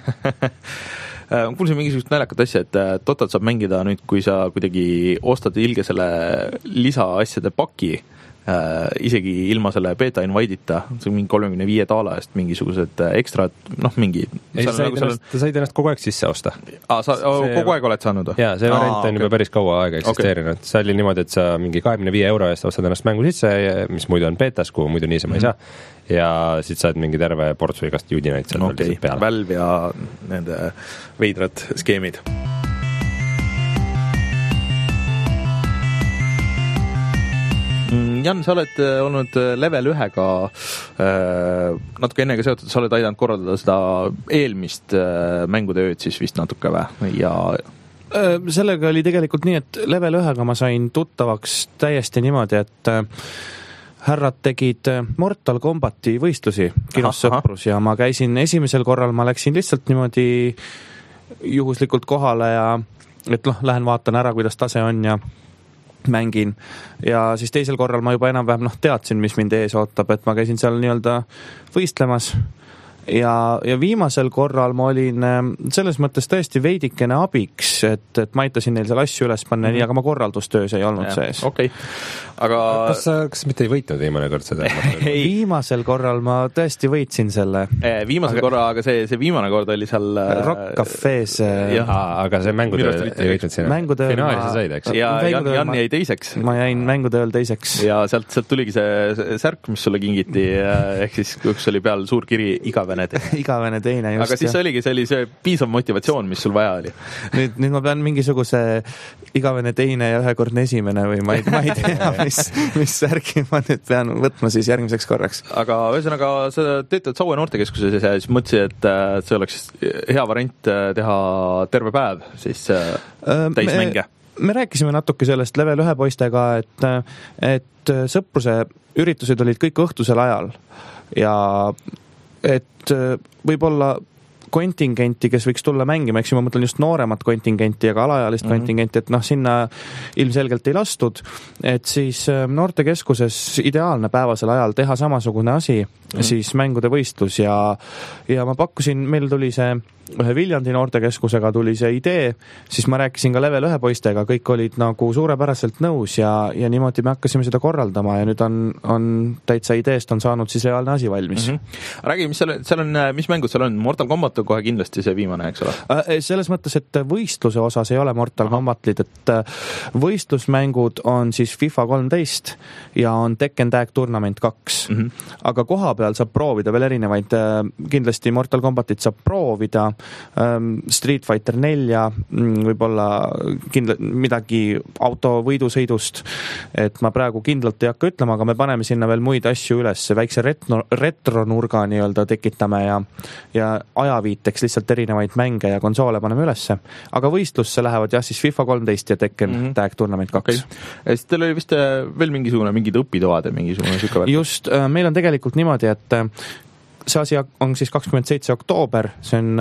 Kuulsin mingisugust näljakat asja, et Totat saab mängida nüüd, kui sa kuidagi ostad ilge selle lisaasjade paki, äh, isegi ilma selle beta invite'ita, see on mingi kolmekümne viie daala eest mingisugused ekstrad, noh mingi... Ei, sa said, nagu ennast, on... said ennast kogu aeg sisse osta. Aa, sa see... kogu aeg oled saanud? Jaa, see variant on okay. juba päris kaua aega eksisteerinud. Okay. See oli niimoodi, et sa mingi kahekümne viie euro eest ostad ennast mängu sisse, mis muidu on betas, kuhu muidu niisama mm-hmm. ei saa. Ja siit saad mingi terve portsu igast judinaid seal okay. peale. Valve ja nende veidrad skeemid. Jan, sa oled olnud level ühega äh, natuke ennega seotud, sa oled aidanud korraldada seda eelmist äh, mängude ööd siis vist natuke või ja sellega oli tegelikult nii, et level ühega ma sain tuttavaks täiesti niimoodi, et härrad tegid Mortal Combati võistlusi kinos Sõprus ja ma käisin esimesel korral, ma läksin lihtsalt niimoodi juhuslikult kohale ja et noh, lähen vaatan ära, kuidas tase on ja mängin. Ja siis teisel korral ma juba enam-vähem noh, teadsin, mis mind ees ootab, et ma käisin seal nii-öelda võistlemas. Ja, ja viimasel korral ma olin selles mõttes tõesti veidikene abiks, et, et ma aitasin neil seal asju üles panna, mm-hmm. nii, aga ma korraldustöös ei olnud ja, sees. Okei. Aga kas sa kas mitte ei võitnud viimane kord seda? Viimasel korral ma tõesti võitsin selle. Viimasel aga... korra, aga see, see viimane kord oli seal Rock Cafe's. Aga see mängutöö ei võitnud sinna. Mängutööl finaali sa said, eks? Ja Jan, Jan jäi teiseks. Ma jäin mängutööl teiseks. Ja sealt, sealt tuligi see särk, mis sulle kingiti, ehk siis üks oli peal suur kiri igavene igavene teine just. Aga siis ja. oligi sellise piisav motivatsioon, mis sul vaja oli. Nüüd, nüüd ma pean mingisuguse igavene teine ja ühekordne esimene või ma ei, ma ei tea, mis, mis särgi ma nüüd pean võtma siis järgmiseks korraks. Aga ühesõnaga, sa töötad Saue noortekeskuses ja siis mõtlesid, et see oleks hea variant teha terve päev siis täismänge. Me, me rääkisime natuke sellest level ühe poistega, et, et Sõpruse üritused olid kõik õhtusel ajal ja et võib-olla kontingenti, kes võiks tulla mängima, eks ju, ma mõtlen just nooremat kontingenti, aga alaealist mm-hmm. kontingenti, et noh, sinna ilmselgelt ei lastud, et siis noortekeskuses ideaalne päevasel ajal teha samasugune asi, mm-hmm. siis mängude võistlus ja, ja ma pakkusin, meil tuli see ühe Viljandi noortekeskusega tuli see idee, siis ma rääkisin ka level ühe poistega, kõik olid nagu suurepäraselt nõus ja, ja niimoodi me hakkasime seda korraldama ja nüüd on, on täitsa ideest on saanud siis reaalne asi valmis. Mm-hmm. Räägi, mis seal, seal on, mis mängud seal on? Mortal Kombat on kohe kindlasti see viimane, eks ole? Selles mõttes, et võistluse osas ei ole Mortal Kombatit, et võistlusmängud on siis FIFA kolmteist ja on Tekken Tag Tournament kaks. Mm-hmm. Aga koha peal saab proovida veel erinevaid, kindlasti Mortal Kombatit saab proovida, Street Fighter nelja, võib-olla kindla- midagi autovõidusõidust, et ma praegu kindlalt ei hakka ütlema, aga me paneme sinna veel muid asju üles, väikse retro, retronurga nii-öelda tekitame ja, ja ajaviiteks lihtsalt erinevaid mänge ja konsoole paneme ülesse. Aga võistlusse lähevad jah siis FIFA kolmteist ja Tekken mm-hmm. Tag Tournament kaks. Okay. Ja siis teil oli vist veel mingisugune, mingid õpitoad ja mingisugune süka värk? Just, meil on tegelikult niimoodi, et see asi on siis kakskümmend seitse oktoober, see on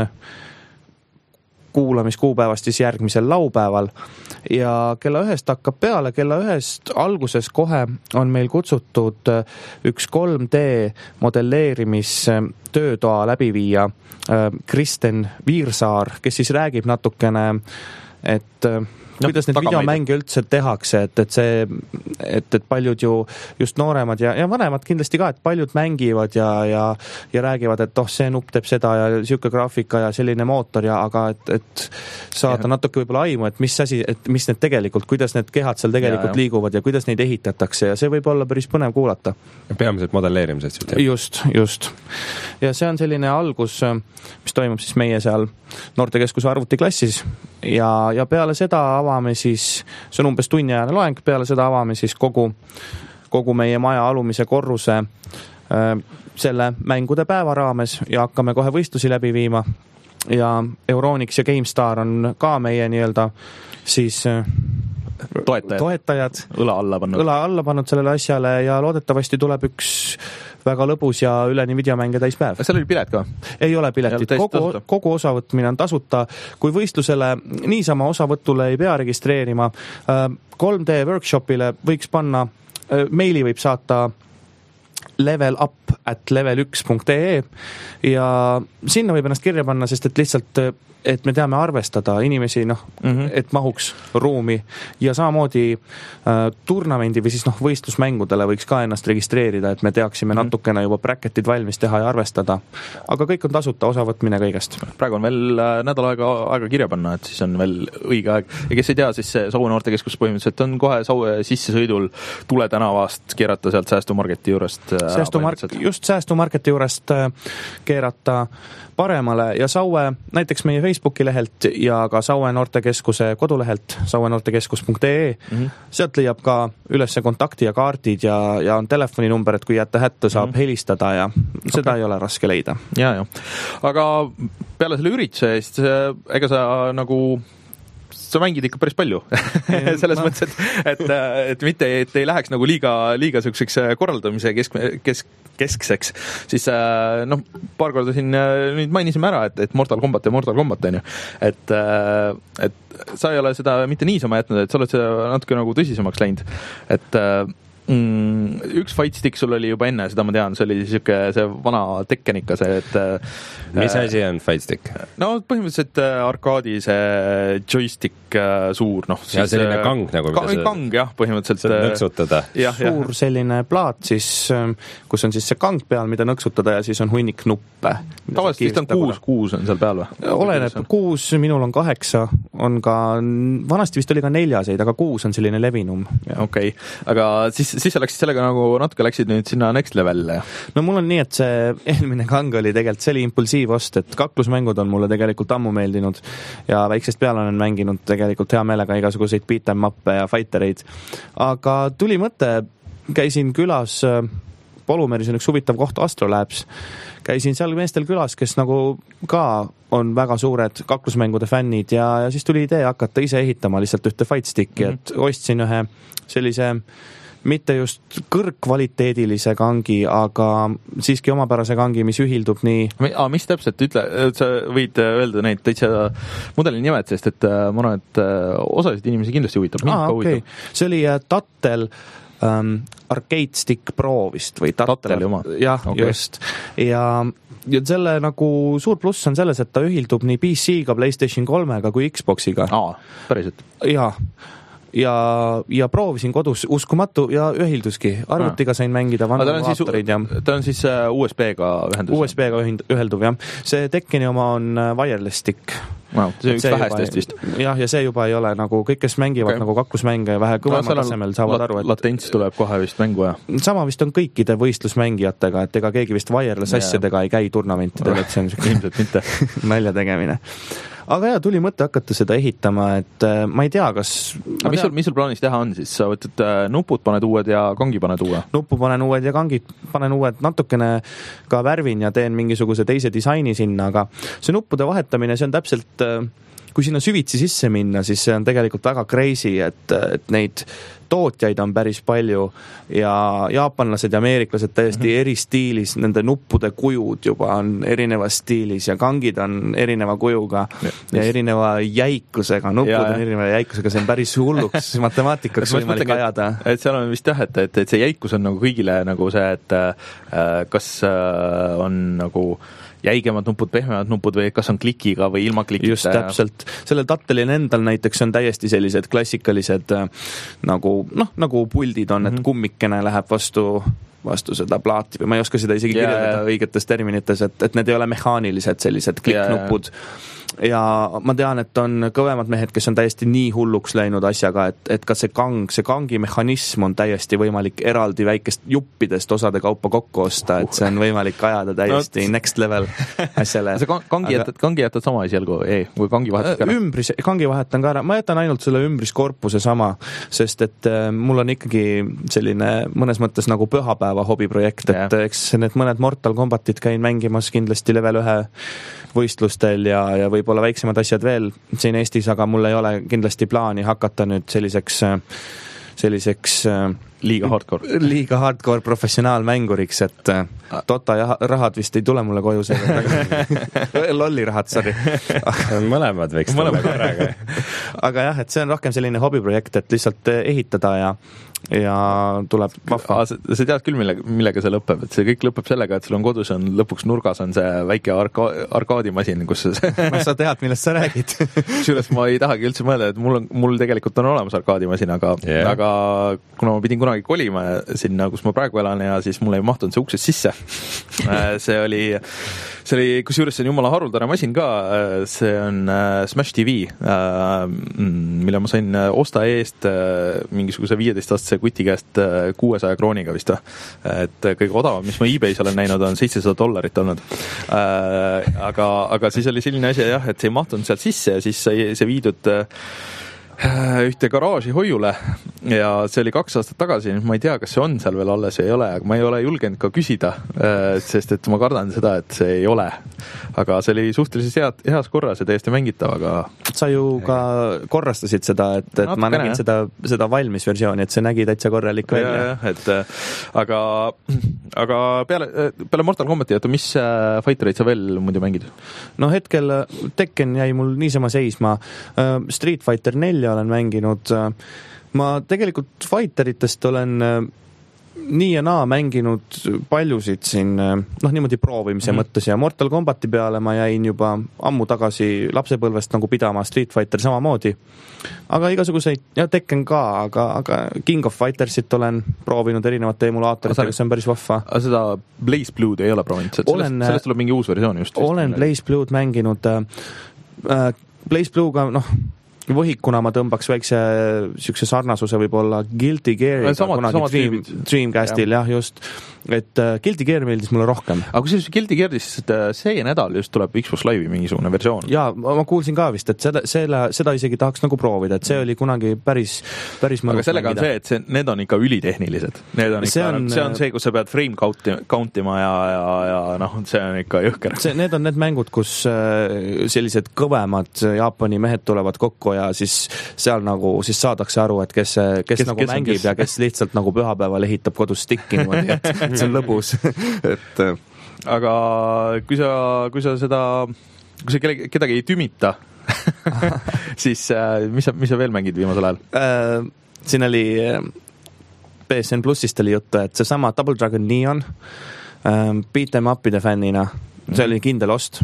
kuulamiskuupäevast siis järgmisel laupäeval ja kella ühest hakkab peale, kella ühest alguses kohe on meil kutsutud üks kolm D modelleerimis töötoa läbiviija Kristen Viirsaar, kes siis räägib natukene, et no, kuidas need videomänge üldse tehakse, et, et see, et, et paljud ju just nooremad ja, ja vanemad kindlasti ka, et paljud mängivad ja, ja, ja räägivad, et oh, see nupp teeb seda ja siuke graafika ja selline mootor ja aga et, et saada ja. natuke võib-olla aimu, et mis asi, et mis need tegelikult, kuidas need kehad seal tegelikult ja, ja. liiguvad ja kuidas neid ehitatakse ja see võib olla päris põnev kuulata. Peamiselt modelleerimised. Just, just. Ja see on selline algus, mis toimub siis meie seal noortekeskuse arvutiklassis ja, ja peale seda avame siis, see on umbes tunniajane loeng, peale seda avame siis kogu, kogu meie maja alumise korruse äh, selle mängude päeva raames ja hakkame kohe võistlusi läbi viima ja Euronix ja GameStar on ka meie nii-öelda siis äh, toetajad, toetajad. Õla alla pannud. Õla alla pannud sellele asjale ja loodetavasti tuleb üks väga lõbus ja üleni videomänge täispäev. Seal oli pilet ka? Ei ole piletit. Kogu, kogu osavõtmine on tasuta. Kui võistlusele niisama osavõtule ei pea registreerima, kolm D workshopile võiks panna, meili võib saata levelup at level üks punkt ee ja sinna võib ennast kirja panna, sest et lihtsalt et me teame arvestada inimesi, noh, mm-hmm. et mahuks ruumi ja samamoodi äh, turnamendi või siis noh, võistlusmängudele võiks ka ennast registreerida, et me teaksime mm-hmm. natukene juba bracketid valmis teha ja arvestada. Aga kõik on tasuta, osavõtmine kõigest. Praegu on veel äh, nädal aega, aega kirja panna, et siis on veel õige aeg. Ja kes ei tea, siis Saue noortekeskus põhimõtteliselt on kohe Saue sissesõidul Tule tänavast keerata sealt Säästumarketi juurest säästumark, just säästumarketi juurest keerata paremale ja Saue näiteks meie Facebooki lehelt ja ka Saue noortekeskuse kodulehelt sauenoortekeskus punkt ee mm-hmm. sealt leiab ka üles kontakti ja kaardid ja, ja on telefoninumber, et kui jääte hätta, saab mm-hmm. helistada ja seda okay. ei ole raske leida. Ja, ja. Aga peale selle ürituse eest, ega sa nagu sa mängid ikka päris palju selles ma... mõttes, et, et, et mitte, et ei läheks nagu liiga, liiga selliseks korraldamise kesk, kesk, keskseks, siis noh, paar korda siin nüüd mainisime ära, et, et Mortal Kombat ja Mortal Kombat on ju, et, et sa ei ole seda mitte niisama jätnud, et sa oled seda natuke nagu tõsisemaks läinud, et Mm, üks fight stick sul oli juba enne, seda ma tean, see oli siuke, see vana Tekkenika, see, et mis asi on fight stick? No põhimõtteliselt arkaadi see joystick suur, noh. Ja selline kang nagu. Kang, see, kang jah, põhimõtteliselt. See nõksutada. Ja, suur ja. Selline plaat siis, kus on siis see kang peal, mida nõksutada ja siis on hunnik nuppe. Tavaliselt vist on kuus, kuus on seal peal või? Oleneb, kuus, minul on kaheksa, on ka, vanasti vist oli ka neljaseid, aga kuus on selline levinum. Okei, okay. Aga siis siis sa läksid sellega nagu natuke läksid nüüd sinna next level'e. No mul on nii, et see eelmine kang oli tegelikult, see oli impulsiivost, et kaklusmängud on mulle tegelikult ammu meeldinud ja väiksest peale olen mänginud tegelikult hea meelega igasuguseid beat 'em up'e ja fightereid. Aga tuli mõte, käisin külas, Polumeris on üks huvitav koht, Astrolabs, käisin seal meestel külas, kes nagu ka on väga suured kaklusmängude fännid ja, ja siis tuli idee hakata ise ehitama lihtsalt ühte fight stick'i, mm-hmm. et ostsin ühe sellise mitte just kõrgkvaliteedilise kangi, aga siiski omapärase kangi, mis ühildub nii... A, mis täpselt ütle, sa võid öelda neid täitsa mudeli nimed, sest et ma arvan, et osasid inimesi kindlasti huvitab. Ah, okay. See oli Tattel um, Arcade Stick Pro vist või Tattel. Tatteli oma? Jah, okay. Just. Ja ja selle nagu suur pluss on selles, et ta ühildub nii P C-ga, PlayStation kolmega kui Xboxiga. Aa, päriselt? Jaa. Ja, ja proovisin kodus, uskumatu ja ühilduski. Arvutiga sain mängida vanavaatorid ja... Ta on siis U S B-ga ühendus? U S B-ga ühelduv, jah. See Tekkeni oma on wireless stick. Wow, see on üks vähestest vist. Jah, ja see juba ei ole nagu, kõik, kes mängivad okay. nagu kaklusmänge vähe kõvema no, tasemel saavad lat- aru, et... Latents tuleb kohe vist mängu, jah? Sama vist on kõikide võistlusmängijatega, et ega keegi vist wireless yeah. asjadega ei käi turnamentidel, et see on ilmselt mitte nalja tegemine. Aga jah, tuli mõte hakata seda ehitama, et ma ei tea, kas... Aga mis sul, mis sul plaanis teha on siis? Sa võtad nupud, paned uued ja kangi paned uue? Nupu panen uued ja kangid panen uued, natukene ka värvin ja teen mingisuguse teise disaini sinna, aga see nuppude vahetamine, see on täpselt... Kui sinna süvitsi sisse minna, siis see on tegelikult väga crazy, et, et neid tootjaid on päris palju ja jaapanlased ja ameeriklased täiesti mm-hmm. eri stiilis, nende nuppude kujud juba on erinevas stiilis ja kangid on erineva kujuga ja, ja erineva jäikusega, nuppud ja, on erineva jäikusega, see on päris hulluks matemaatikaks võimalik ajada. Et seal on vist jah, et, et, et see jäikus on nagu kõigile nagu see, et äh, kas äh, on nagu jäigemad nupud, pehmemad nupud või kas on klikiga või ilma klikita. Just täpselt. Sellel Tattelil endal näiteks on täiesti sellised klassikalised nagu, noh, nagu puldid on, et kummikene läheb vastu vastu seda plaati või ma ei oska seda isegi yeah, kirjeldada yeah. õigetes terminites, et, et need ei ole mehaanilised sellised klikknupud. Yeah, yeah. Ja ma tean, et on kõvemad mehed, kes on täiesti nii hulluks läinud asjaga, et, et ka see kang, see kangi mehhanism on täiesti võimalik eraldi väikest juppidest osade kaupa kokku osta, et see on võimalik ajada täiesti no, next level asjale. See kangi jätad, aga... kangi jätad sama esialgu, ei, või kangi vahetad ka ära? Ümbris, kangi vahetan ka ära, ma jätan ainult selle ümbriskorpuse sama, sest et äh, mul on ikkagi selline mõnes mõttes nagu pühapäeva hobiprojekt, et yeah. eks need mõned Mortal Kombatit käin mängimas kindlasti level ühe võistlustel ja, ja võib-olla väiksemad asjad veel siin Eestis, aga mul ei ole kindlasti plaani hakata nüüd selliseks, selliseks liiga hardcore, liiga hardcore professionaalmänguriks, et Dota ja rahad vist ei tule mulle koju selle lolli rahad, sorry. Mõlemad võiks tulla korraga. Aga jah, et see on rohkem selline hobiprojekt, et lihtsalt ehitada ja ja tuleb vahva. Sa, sa tead küll, millega, millega see lõpeb, et see kõik lõpeb sellega, et sul on kodus on lõpuks nurgas on see väike arka, arkaadimasin, kus see... no sa tead, millest sa räägid. Kusjuures ma ei tahagi üldse mõelda, et mul, on, mul tegelikult on olemas arkaadimasin, aga, yeah. aga kuna ma pidin kunagi kolima sinna, kus ma praegu elan ja siis mul ei mahtunud see uksest sisse. see oli, see oli, kus juures see on jumala haruldane masin ka, see on Smash T V, mille ma sain osta eest mingisuguse viieteist-aastase kuti käest kuuesaja krooniga vist. Et kõige odavam, mis ma eBay's olen näinud, on seitsesada dollarit olnud. Aga, aga siis oli selline asi jah, et see ei mahtunud sealt sisse ja siis sai see viidud ühte garaaži hoiule ja see oli kaks aastat tagasi, ma ei tea, kas see on seal veel alles või ei ole, aga ma ei ole julgenud ka küsida, sest et ma kardan seda, et see ei ole. Aga see oli suhteliselt head, heas korras ja täiesti mängitav, aga sa ju ka korrastasid seda, et, et ma nägin jah. seda, seda valmis versiooni, et see nägi täitsa korralik välja. Ja, et, aga, aga peale, peale Mortal Kombati, et mis fightereid sa veel muidu mängid? No hetkel Tekken jäi mul niisama seisma. Street Fighter neli olen mänginud. Ma tegelikult fighteritest olen nii ja naa mänginud paljusid siin, noh niimoodi proovimise mm. mõttes ja Mortal Kombati peale ma jäin juba ammu tagasi lapsepõlvest nagu pidama, Street Fighter samamoodi. Aga igasuguseid, ja Tekken ka, aga, aga King of Fightersit olen proovinud erinevate emulaatoritega, see on päris vahva. Aga seda Blaze Blue'd ei ole proovinud? Sellest, olen, sellest tuleb mingi uus versioon just. Olen Blaze Blue'd mänginud. Blaze Blue'ga, noh, võhikuna ma tõmbaks väikse sükse sarnasuse võib-olla Guilty Gear'iga kunagi Dream, Dreamcastil, jah, just. Et uh, Guilty Gear meeldis mulle rohkem. Aga kui see Guilty Gear'ist see nädal just tuleb Xbox Live'i mingisugune versioon? Jaa, ma kuulsin ka vist, et seda, seda, seda isegi tahaks nagu proovida, et see oli kunagi päris, päris mõnus. Aga sellega mängida. On see, et see, need on ikka ülitehnilised. Need on ikka, see, on, see on see, kus sa pead frame countima ja, ja, ja noh, see on ikka jõhker. See, need on need mängud, kus sellised kõvemad Jaapani mehed tulevad kokku ja siis seal nagu siis saadakse aru, et kes, kes, kes nagu kes mängib kes? Ja kes lihtsalt nagu pühapäeval ehitab kodus stikki niimoodi, et see on lõbus. et, aga kui sa, kui sa seda, kui sa kelle, kedagi ei tümita, siis mis sa, mis sa veel mängid viimasel ajal? Äh, siin oli P S N Plusist oli juttu, et see sama Double Dragon Neon äh, beat em up'ide fännina, see oli kindel ost.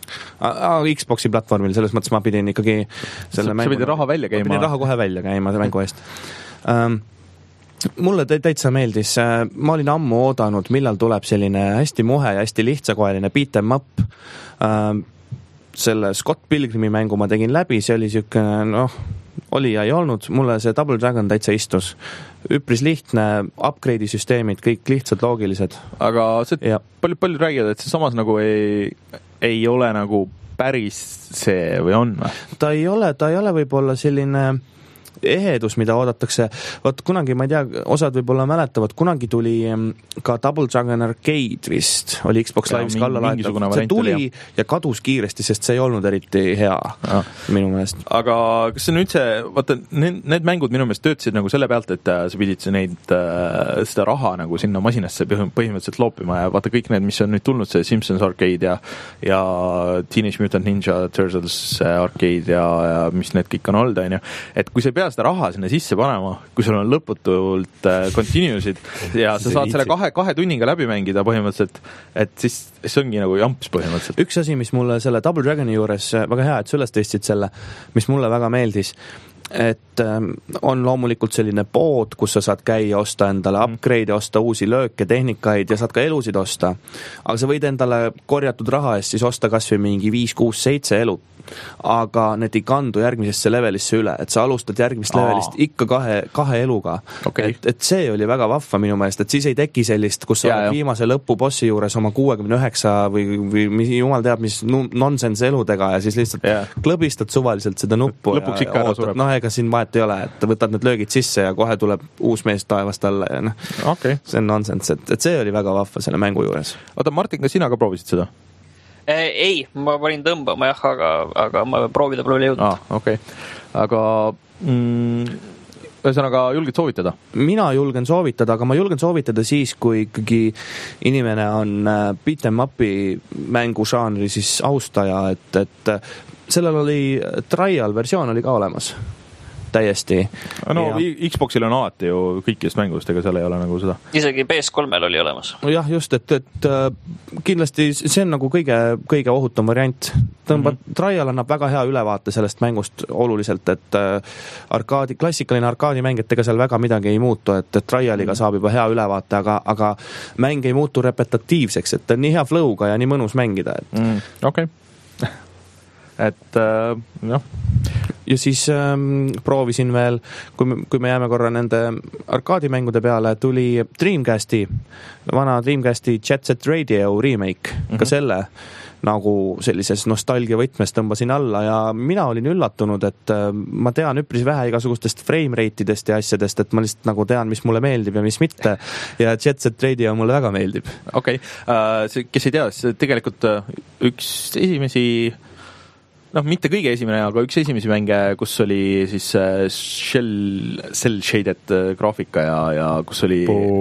Xboxi platvormil, selles mõttes ma pidin ikkagi selle sa, mängu... sa pidin raha välja käima? Ma pidin raha kohe välja käima mängu eest. Ähm, mulle täitsa meeldis, ma olin ammu oodanud, millal tuleb selline hästi muhe ja hästi lihtsakoeline beat em up. Ähm, selle Scott Pilgrimi mängu ma tegin läbi, see oli siukene, noh, oli ja ei olnud, mulle see Double Dragon täitsa istus. Üpris lihtne, upgrade'i süsteemid, kõik lihtsalt loogilised. Aga see palju, palju räägivad, et see samas nagu ei, ei ole nagu päris see või on? Ta ei ole, ta ei ole võib-olla selline ehedus, mida oodatakse. Vot kunagi, ma ei tea, osad võib-olla mäletavad, kunagi tuli ka Double Dragon Arcade vist, oli Xbox ja, Live's kalla laetav. See tuli oli, ja kadus kiiresti, sest see ei olnud eriti hea ja. Minu meelest. Aga kas see nüüd see, vaata, need, need mängud minu meelest töötasid nagu selle pealt, et sa pidid neid, seda raha nagu sinna masinasse põhimõtteliselt loopima ja vaata kõik need, mis on nüüd tulnud, see Simpsons Arcade ja, ja Teenage Mutant Ninja Turtles Arcade ja, ja mis need kõik on olnud, on ju. Et kui sa ei pea seda raha sinna sisse panema, kui sul on lõputult äh, continuousid ja sa saad selle kahe, kahe tunniga läbi mängida põhimõtteliselt, et siis see ongi nagu jamps põhimõtteliselt. Üks asi, mis mulle selle Double Dragoni juures, väga hea, et sa üles tõstsid selle, mis mulle väga meeldis, et ähm, on loomulikult selline pood, kus sa saad käia, osta endale upgrade, osta uusi lööke, tehnikaid ja saad ka elusid osta. Aga sa võid endale korjatud raha eest siis osta kas või mingi viis, kuus, seitse elut. Aga need ei kandu järgmisesse levelisse üle, et sa alustad järgmist Aa. levelist ikka kahe, kahe eluga. Okay. Et, et see oli väga vahva minu meelest, et siis ei teki sellist, kus sa oled viimase lõpu bossi juures oma kuuekümne üheksa või, või mis, jumal teab, mis nonsense eludega ja siis lihtsalt yeah. klõbistad suvaliselt seda nuppu lõpuks ja ikka ootad, noh ega siin vahet ei ole, et võtad need löögid sisse ja kohe tuleb uus mees taevast alla ja noh, okay. see on nonsense, et, et see oli väga vahva selle mängu juures. Oota, Martin, kas sina ka proovisid seda? Ei, ma panin tõmbama jah, aga, aga ma proovida pole veel jõudnud. Ah, okei. Okay. Aga mm, ühesõnaga julged soovitada? Mina julgen soovitada, aga ma julgen soovitada siis, kui ikkagi inimene on beat em up'i mängu žanri siis austaja, et, et sellel oli trial versioon oli ka olemas. täiesti. no ja... Xboxil on alati ju kõikidest mängudest, ega seal ei ole nagu seda. Isegi P S kolmel oli olemas. Jah, just, et, et kindlasti see on nagu kõige, kõige ohutum variant. Tõmbad, mm-hmm. Trial annab väga hea ülevaate sellest mängust oluliselt, et arkaadi, klassikaline arkaadimäng, et ega seal väga midagi ei muutu, et, et Trialiga mm-hmm. saab juba hea ülevaate, aga, aga mäng ei muutu repetatiivseks, et on nii hea flow'ga ja nii mõnus mängida. Et... Mm, okei. Okay. et äh, jah. Ja siis ähm, proovisin veel, kui me, kui me jääme korra nende arkaadimängude peale, tuli Dreamcasti, vana Dreamcasti Jet Set Radio remake, mm-hmm. ka selle nagu sellises nostalgia võtmes tõmbasin alla ja mina olin üllatunud, et ma tean üpris vähe igasugustest frame rate'idest ja asjadest, et ma lihtsalt nagu tean, mis mulle meeldib ja mis mitte ja Jet Set Radio mulle väga meeldib. Okei, okay. uh, kes ei tea, siis tegelikult üks esimesi noh, mitte kõige esimene, aga üks esimesi mänge, kus oli siis shell, cell shaded graafika ja, ja kus oli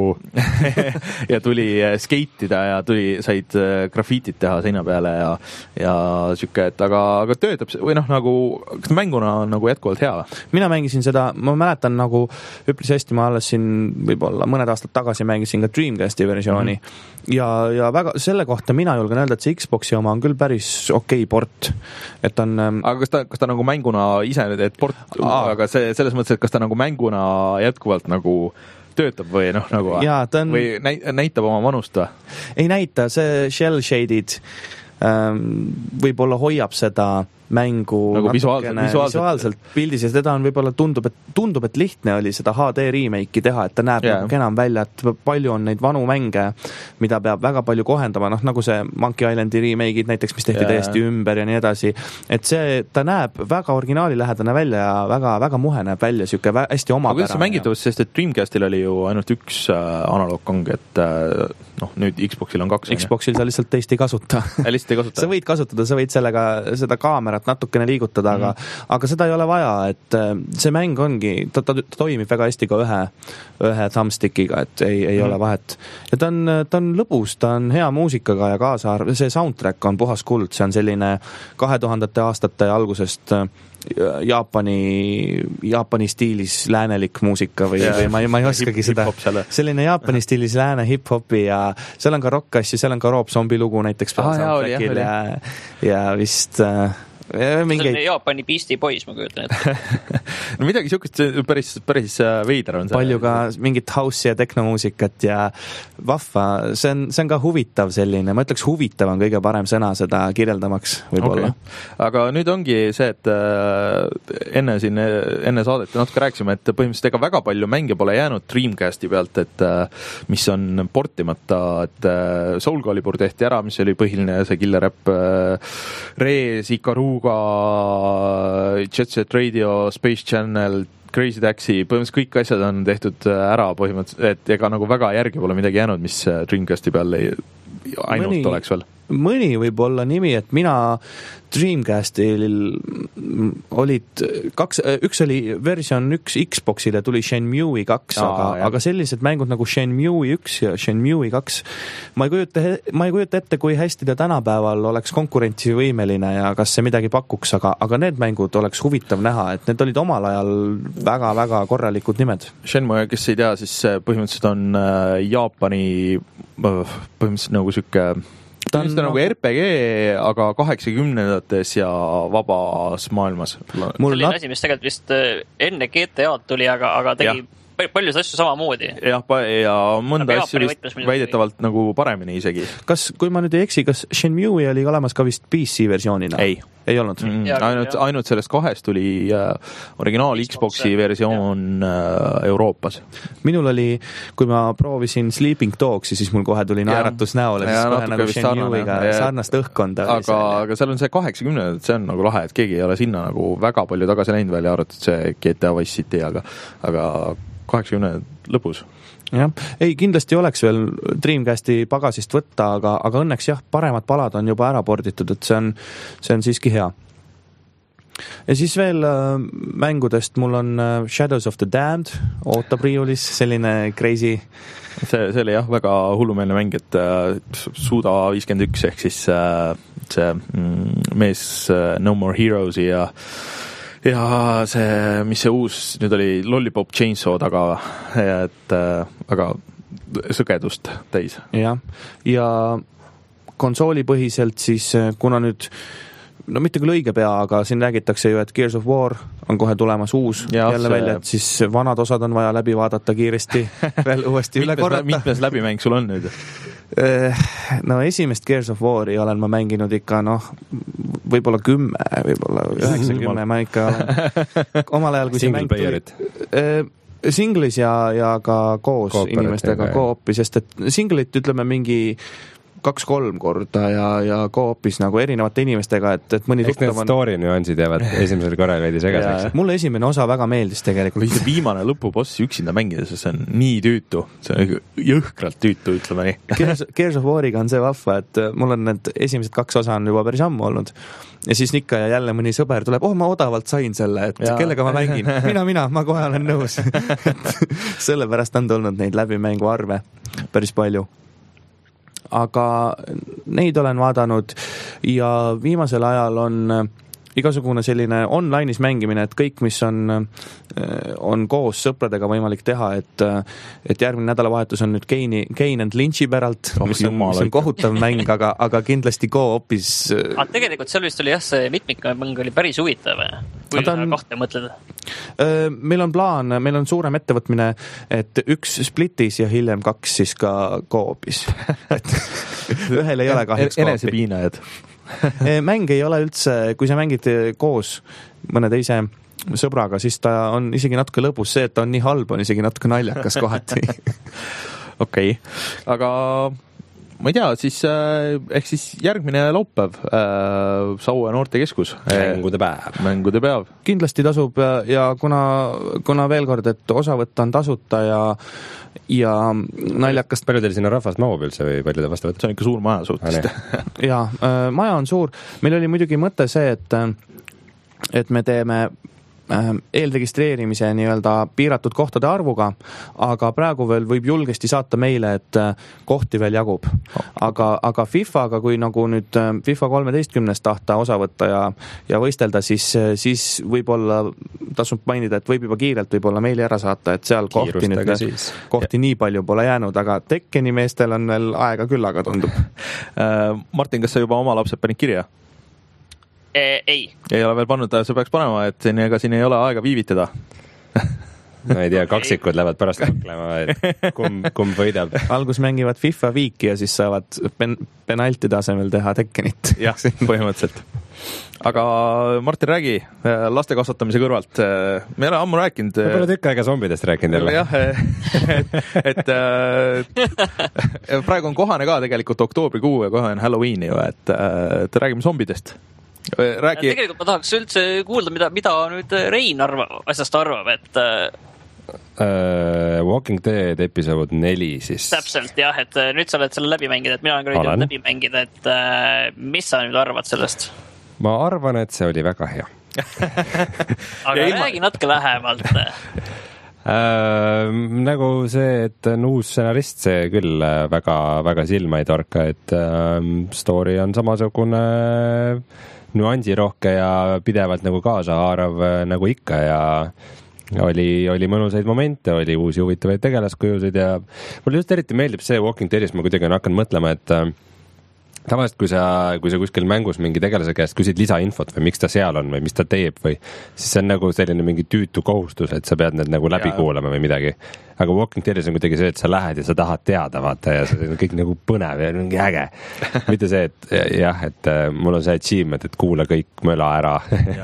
ja tuli skeitida ja tuli, said grafiitit teha seina peale ja, ja siuke, et aga, aga töötab või noh, nagu, kas mänguna on nagu jätkuvalt hea? Mina mängisin seda, ma mäletan nagu üpris hästi, ma alles siin võib-olla mõned aastad tagasi mängisin ka Dreamcasti versiooni mm-hmm. ja, ja väga selle kohta mina julgen öelda, et see Xboxi oma on küll päris okei port, et on aga kas ta, kas ta nagu mänguna ise nüüd, et port, aga see, selles mõttes, et kas ta nagu mänguna jätkuvalt nagu töötab või noh, nagu Jaa, on... või näitab oma manust või? Ei näita, see shell shaded ähm, võib-olla hoiab seda mängu nagu visuaalselt, visuaalselt. visuaalselt pildis ja teda on võib-olla tundub, et tundub, et lihtne oli seda H D remake'i teha, et ta näeb yeah. nagu kenam välja, et palju on neid vanu mänge, mida peab väga palju kohendama, noh nagu see Monkey Islandi remake'id näiteks, mis tehti yeah. täiesti ümber ja nii edasi, et see, ta näeb väga originaali lähedane välja ja väga, väga muhe näeb välja, siuke hästi omapärane. aga kuidas see mängitavus, sest et Dreamcastil oli ju ainult üks äh, analoogkong, et äh, noh, nüüd Xboxil on kaks. Xboxil sa lihtsalt teist ei kasuta. lihtsalt ei kasuta. sa võid kasutada, sa võid sellega seda kaamerat natukene liigutada, aga, mm. aga seda ei ole vaja, et see mäng ongi, ta, ta, ta toimib väga hästi ka ühe, ühe thumbstickiga, et ei, ei mm. ole vahet. Ja ta on, ta on lõbus, ta on hea muusikaga ja kaasa, see soundtrack on puhas kuld, see on selline kahe tuhandete aastate algusest Jaapani, Jaapani stiilis läänelik muusika või, yeah. või ma ei, ma ei oskagi seda. Selline Jaapani stiilis lääne hip-hopi ja seal on ka rock-asju, seal on ka Rob Zombie lugu näiteks ah, soundtrackil ja, ja vist... Mingi... See on Jaapani Beastie Boys, ma kujutan ette. no midagi siukest päris, päris veider on see. Palju ka mingit house'i ja tehnomuusikat ja vahva, see on, see on ka huvitav selline, ma ütleks huvitav on kõige parem sõna seda kirjeldamaks võib-olla. Okay. Aga nüüd ongi see, et enne siin, enne saadet natuke rääkisime, et põhimõtteliselt ega väga palju mänge pole jäänud Dreamcasti pealt, et mis on portimata, et Soul Calibur tehti ära, mis oli põhiline see Killer App, Rees, Ikaruga, Jet Set Radio, Space Channel, Crazy Taxi, põhimõtteliselt kõik asjad on tehtud ära põhimõtteliselt, et ega nagu väga järgi pole midagi jäänud, mis Dreamcasti peal ei, ainult mõni, oleks veel. Mõni võib olla nimi, et mina Dreamcastil olid kaks, üks oli versioon üks Xboxile tuli Shenmue kaks, Aa, aga, aga sellised mängud nagu Shenmue üks ja Shenmue kaks, ma ei kujuta, ma ei kujuta ette, kui hästi ta tänapäeval oleks konkurentsivõimeline ja kas see midagi pakuks, aga, aga need mängud oleks huvitav näha, et need olid omal ajal väga-väga korralikud nimed. Shenmue, kes ei tea, siis põhimõtteliselt on Jaapani põhimõtteliselt nagu siuke ta on nagu R P G, aga kaheksakümnendates ja vabas maailmas. Selline asi, mis tegelikult vist enne G T A-d tuli, aga, aga tegi ja. paljus asju samamoodi. Jah, ja mõnda asju vist väidetavalt nagu paremini isegi. Kas, kui ma nüüd ei eksi, kas Shenmue oli olemas ka vist P C versioonina? Ei. Ei olnud? Mm, ja, ainult, ainult sellest kahest tuli äh, originaal Xbox, Xboxi versioon äh, Euroopas. Minul oli, kui ma proovisin Sleeping Dogsi, siis mul kohe tuli naeratus näole, siis kohe nagu Shenmue'iga sarnast õhkkonda. Aga, aga seal on see kaheksakümne, see on nagu lahe, et keegi ei ole sinna nagu väga palju tagasi läinud välja arvatud see G T A Vice City, aga, aga kaheksakümne lõpus. Jah, ei, kindlasti oleks veel Dreamcasti pagasist võtta, aga, aga õnneks jah, paremad palad on juba ära porditud, et see on, see on siiski hea. Ja siis veel äh, mängudest mul on äh, Shadows of the Damned, ootab riiulis, selline crazy. See, see oli jah, väga hullumeelne mäng, et äh, Suda viiskümmend üks ehk siis äh, see mm, mees äh, No More Heroes'i ja ja see, mis see uus nüüd oli, Lollipop Chainsaw taga, et väga sõgedust täis. Jah, ja konsoolipõhiselt siis, kuna nüüd no mitte küll õige pea, aga siin räägitakse ju, et Gears of War on kohe tulemas uus ja, jälle see... välja, et siis vanad osad on vaja läbi vaadata kiiresti veel uuesti üle korrata. Mitmes läbimäng sul on nüüd? No esimest Gears of War'i olen ma mänginud ikka noh, võib-olla kümme, võib-olla üheksakümmend, ma ikka olen omal ajal, kui see mäng tuli. Singlis ja, ja ka koos Kooperit, inimestega koopi, sest et singlit ütleme mingi kaks-kolm korda ja, ja koopis nagu erinevate inimestega, et, et mõni eks need on... story nüansid jäävad esimesel korral veidi segaseks. Mulle esimene osa väga meeldis tegelikult. See viimane lõpuboss üksinda mängida, see on nii tüütu. See on jõhkralt tüütu, ütleme nii. Gears, Gears of War'iga on see vahva, et mul on need esimesed kaks osa on juba päris ammu olnud. Ja siis ikka ja jälle mõni sõber tuleb, oh ma odavalt sain selle, et ja. Kellega ma mängin. Mina, mina, ma kohe olen nõus. Sellepärast on tulnud neid läbimängu arve päris palju. Aga neid olen vaadanud ja viimasel ajal on igasugune selline online'is mängimine, et kõik, mis on, on koos sõpradega võimalik teha, et, et järgmine nädalavahetus on nüüd Kane, Kane and Lynch'i päralt, oh, mis, on, mis on kohutav mäng, aga, aga kindlasti co-opis. Ah, tegelikult seal vist oli jah, see mitmikmäng oli päris huvitav, kui on... kahte mõtleda. Meil on plaan, meil on suurem ettevõtmine, et üks splitis ja hiljem kaks siis ka co-opis. Et ühel ei ole kahjuks co-opi. Enesepiinajad. Mäng ei ole üldse, kui sa mängid koos mõne teise sõbraga, siis ta on isegi natuke lõbus, see, et ta on nii halb, on isegi natuke naljakas kohati. Okei, aga ma ei tea, siis ehk siis järgmine laupäev äh, Saue noortekeskus. Mängude päev. Mängude päev. Kindlasti tasub ja, ja kuna, kuna veel kord, et osavõtta on tasuta ja ja naljakast. Palju teil sinna rahvast mahub üldse või palju te vastu võtta? See on ikka suur maja suhtest. ja, maja on suur. Meil oli muidugi mõte see, et, et me teeme eelregistreerimise nii-öelda piiratud kohtade arvuga, aga praegu veel võib julgesti saata meile, et kohti veel jagub. Aga, aga FIFAga, kui nagu nüüd FIFA kolmeteistkümnest tahta osa võtta ja, ja võistelda, siis, siis võib-olla tasub mainida, et võib juba kiirelt võib-olla meili ära saata, et seal kohti, nüüd, kohti nii palju pole jäänud, aga Tekkeni meestel on veel aega küllaga, tundub. Martin, kas sa juba oma lapsed panid kirja? Ei. Ei ole veel pannud, see peaks panema, et siin, ega siin ei ole aega viivitada. No ei tea, kaksikud lähevad pärast kaklema, et kumb, kumb võidab. Algus mängivad FIFA viiki ja siis saavad pen, penaltide asemel teha Tekkenit. Jah, põhimõtteliselt. Aga Martin, räägi laste kasvatamise kõrvalt. Me ei ole ammu rääkinud. Me pole tükk aega zombidest rääkinud jälle. Jah, et, et praegu on kohane ka tegelikult oktoobrikuu ja kohe on Halloween ju, et, et räägime zombidest. Räägi... Tegelikult ma tahaks üldse kuulda, mida, mida nüüd Rein arva, asjast arvab, et uh, Walking Dead episood neli siis. Täpselt jah, et nüüd sa oled selle läbi mängida, et mina olen ka läbi mängida, et uh, mis sa nüüd arvad sellest? Ma arvan, et see oli väga hea. Aga ilma... räägi natuke lähemalt. Uh, nagu see, et on uus stsenarist, see küll väga, väga silma ei torka, et uh, story on samasugune nüansirohke ja pidevalt nagu kaasa haarav nagu ikka ja oli, oli mõnusaid momente, oli uusi huvitavaid tegelaskujusid ja mulle just eriti meeldib see Walking Deadis, ma kuidagi on hakanud mõtlema, et tavaliselt, kui sa, kui sa kuskil mängus mingi tegelase käest küsid lisainfot või miks ta seal on või mis ta teeb või siis see on nagu selline mingi tüütu kohustus, et sa pead need nagu läbi ja. Kuulama või midagi. Aga Walking Deadis on kuidagi see, et sa lähed ja sa tahad teada, vaata, ja see on kõik nagu põnev ja mingi äge. Mitte see, et jah, et mul on see achievement, et kuula kõik möla ära.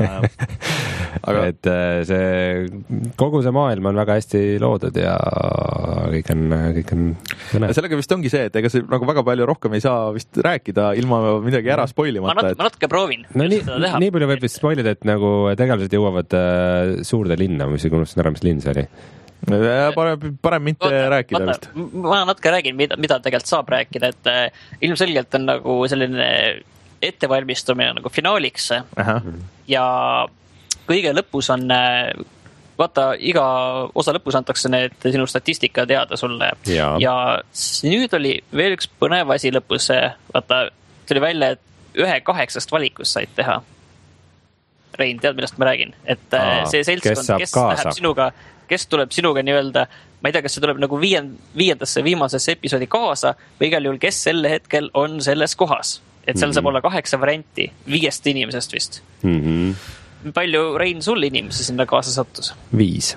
Aga... et see, kogu see maailm on väga hästi loodud ja kõik on, kõik on põnev. Sellega vist ongi see, et ega see nagu väga palju rohkem ei saa vist rääkida ilma midagi ära spoilimata. Ma, nat- ma natuke proovin. No nii, nii palju võib vist spoilida, et nagu tegelased jõuavad äh, suurde linna, mis ei unustasin ära, mis linn see oli. Parem, parem mitte Oota, rääkida vaata, vist. Ma natuke räägin, mida, mida tegelikult saab rääkida, et äh, ilmselgelt on nagu selline ettevalmistumine nagu finaaliks. Aha. Ja kõige lõpus on, vaata, iga osa lõpus antakse need sinu statistika teada sulle. Ja, ja nüüd oli veel üks põnev asi lõpus. Vaata, tuli välja, et ühe kaheksast valikust said teha. Rein, tead, millest ma räägin? Et Aa, see seltskond, kes, kes läheb sinuga, kes tuleb sinuga nii-öelda, ma ei tea, kas see tuleb nagu viiend, viiendasse viimasesse episoodi kaasa või igal juhul, kes sel hetkel on selles kohas. Et seal mm-hmm. saab olla kaheksa varianti viiest inimesest vist. Mm-hmm. Palju, Rein, sul inimesi sinna kaasa sattus? Viis.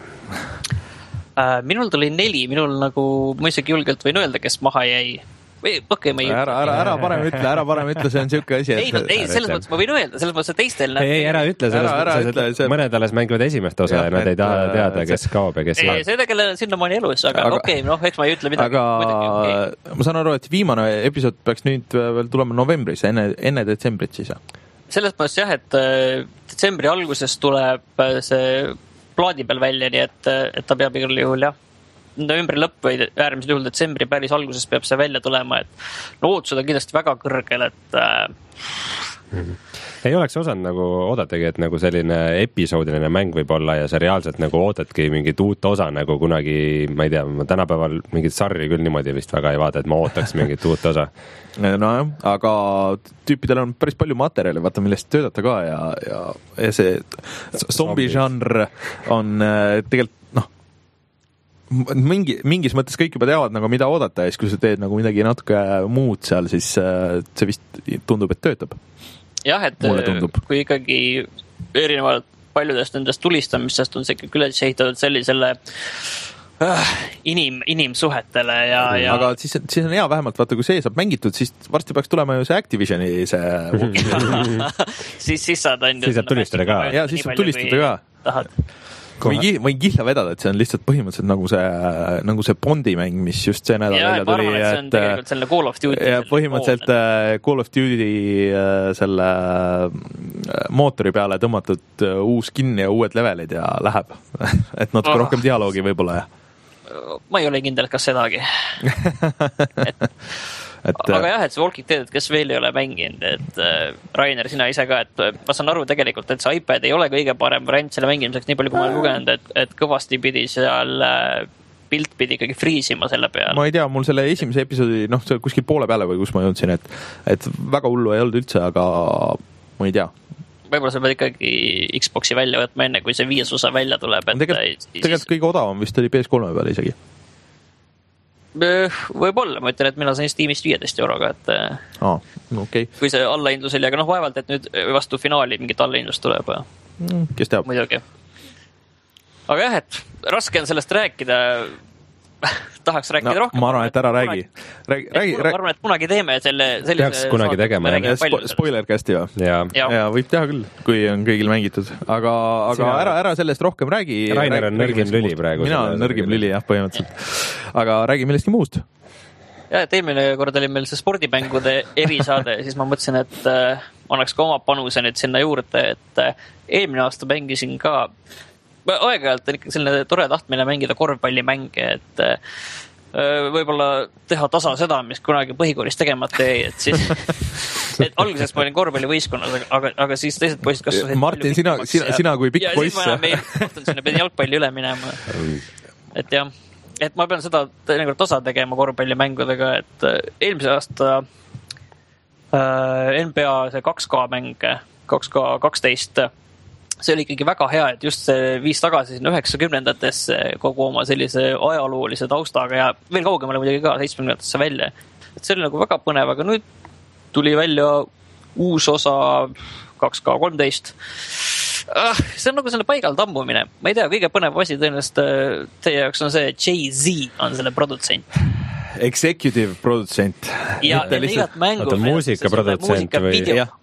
Äh, minul tuli neli, minul nagu, ma isegi julgelt võin öelda, kes maha jäi. Või, okay, ma ei ära, ära, ära parem ütle, ära parem ütle, see on siuke asi. Ei, no, ei, selles mõttes ma võin öelda, selles mõttes, et teistel... Ei, ei, ära ütle, selles ära, mõttes, et see... mõned alles mängivad esimest osa ja, ja nad ei taha teada, kes kaob ja kes ei. See tegelikult sinna ma olen elus, aga, aga okei, okay, noh, eks ma ei ütle midagi. Aga okay. Ma saan aru, et viimane episood peaks nüüd veel tulema novembris, enne, enne detsembrit siis. Selles mõttes jah, et detsembri alguses tuleb see plaadi peal välja, nii et, et ta peab igal juhul, jah. Novembri lõpp või äärmisel juhul detsembri päris alguses peab see välja tulema, et no ootused on kindlasti väga kõrgel, et äh... mm-hmm. ei oleks osanud nagu oodatagi, et nagu selline episoodiline mäng võib olla ja sa reaalselt nagu ootadki mingit uut osa nagu kunagi, ma ei tea, ma tänapäeval mingit sarri küll niimoodi vist väga ei vaata, et ma ootaks mingit uut osa. Nojah, aga tüüpidel on päris palju materjali, vaata, millest töötada ka ja, ja, ja see zombi-žanr on tegelikult mingi, mingis mõttes kõik juba teavad nagu mida oodata ja siis kui sa teed nagu midagi natuke muud seal, siis see vist tundub, et töötab. Jah, et kui ikkagi erinevalt paljudest nendest tulistamistest on see ikkagi üles ehitatud sellisele äh, inim, inimsuhetele ja, ja... aga siis, siis on hea vähemalt, vaata, kui see saab mängitud, siis varsti peaks tulema ju see Activisioni see siis, siis saad on siis saad tulistada ka. Ja siis saad tulistada ka. Tahad. Võin, võin kihla vedada, et see on lihtsalt põhimõtteliselt nagu see, nagu see Bondi mäng, mis just see nädal välja tuli. Ja, see on tegelikult selle Call of Duty. Ja põhimõtteliselt poolne. Call of Duty selle mootori peale tõmmatud uus kinni ja uued levelid ja läheb. Et natuke oh. rohkem dialoogi võib-olla. Ma ei ole kindel, kas sedagi. et... Et, aga jah, et see Walking Dead, kes veel ei ole mänginud, et äh, Rainer, sina ise ka, et ma saan aru tegelikult, et see iPad ei ole kõige parem variant selle mängimiseks, nii palju kui ma olen lugenud, et, et kõvasti pidi seal äh, pilt pidi ikkagi friisima selle peale. Ma ei tea, mul selle esimese episoodi, noh, see kuskil poole peale või kus ma jõudsin, et, et väga hullu ei olnud üldse, aga ma ei tea. Võib-olla sa pead ikkagi Xboxi välja võtma enne, kui see viies osa välja tuleb. Et tegelikult, siis... tegelikult kõige odavam vist oli P S kolme peale isegi. Võib-olla, ma ütlen, et mina sain Steamist viieteist euroga, et ah, okay. kui see allahindlus oli, aga noh, vaevalt, et nüüd vastu finaali mingit allahindlus tuleb. Mm, kes teab? Muidugi. Aga jah, et raske on sellest rääkida. Tahaks rääkida no, rohkem. Ma arvan, et ära räägi. räägi, räägi ma arvan, et kunagi teeme selle... Peaks kunagi tegema. Spo spoiler-casti või? Ja. Ja. ja võib teha küll, kui on kõigil mängitud. Aga, aga ära, ära sellest rohkem räägi. Rainer on nõrgim lüli praegu. Mina olen nõrgim lüli, jah, põhimõtteliselt. Aga räägi millestki muust. Ja, et eelmine kord oli meil see spordimängude erisaade, siis ma mõtlesin, et äh, annaks ka oma panuse nüüd sinna juurde, et äh, eelmine aasta mängisin ka aeg-ajalt on ikka selline tore tahtmine mängida korvpallimänge, et võib-olla teha tasa seda, mis kunagi põhikoolis tegemata jäi, et siis et alguses ma olin korvpallivõistkonnas, aga, aga siis teised poisid kasvasid Martin, sina, sina, sina kui pikk poiss. Ja siis ma enam ei kohtunud sinna, pidin jalgpalli üle minema. Et jah, et ma pean seda teinekord osa tegema korvpallimängudega, et eelmise aasta äh, N B A see kaks K mäng, kaks K kaksteist see oli ikkagi väga hea, et just see viis tagasi sinna üheksakümnendates kogu oma sellise ajaloolise taustaga ja veel kaugemale muidugi ka seitsmekümnendatesse välja. Et see oli nagu väga põnev, aga nüüd tuli välja uus osa kaks K kolmteist. Ah, see on nagu selle paigal tammumine. Ma ei tea, kõige põnev asi tõenäoliselt teie jaoks on see Jay-Z on selle produtsent. Executive produtsent. Ja need igat mängu. Oota, muusikaprodutsent või? Jah.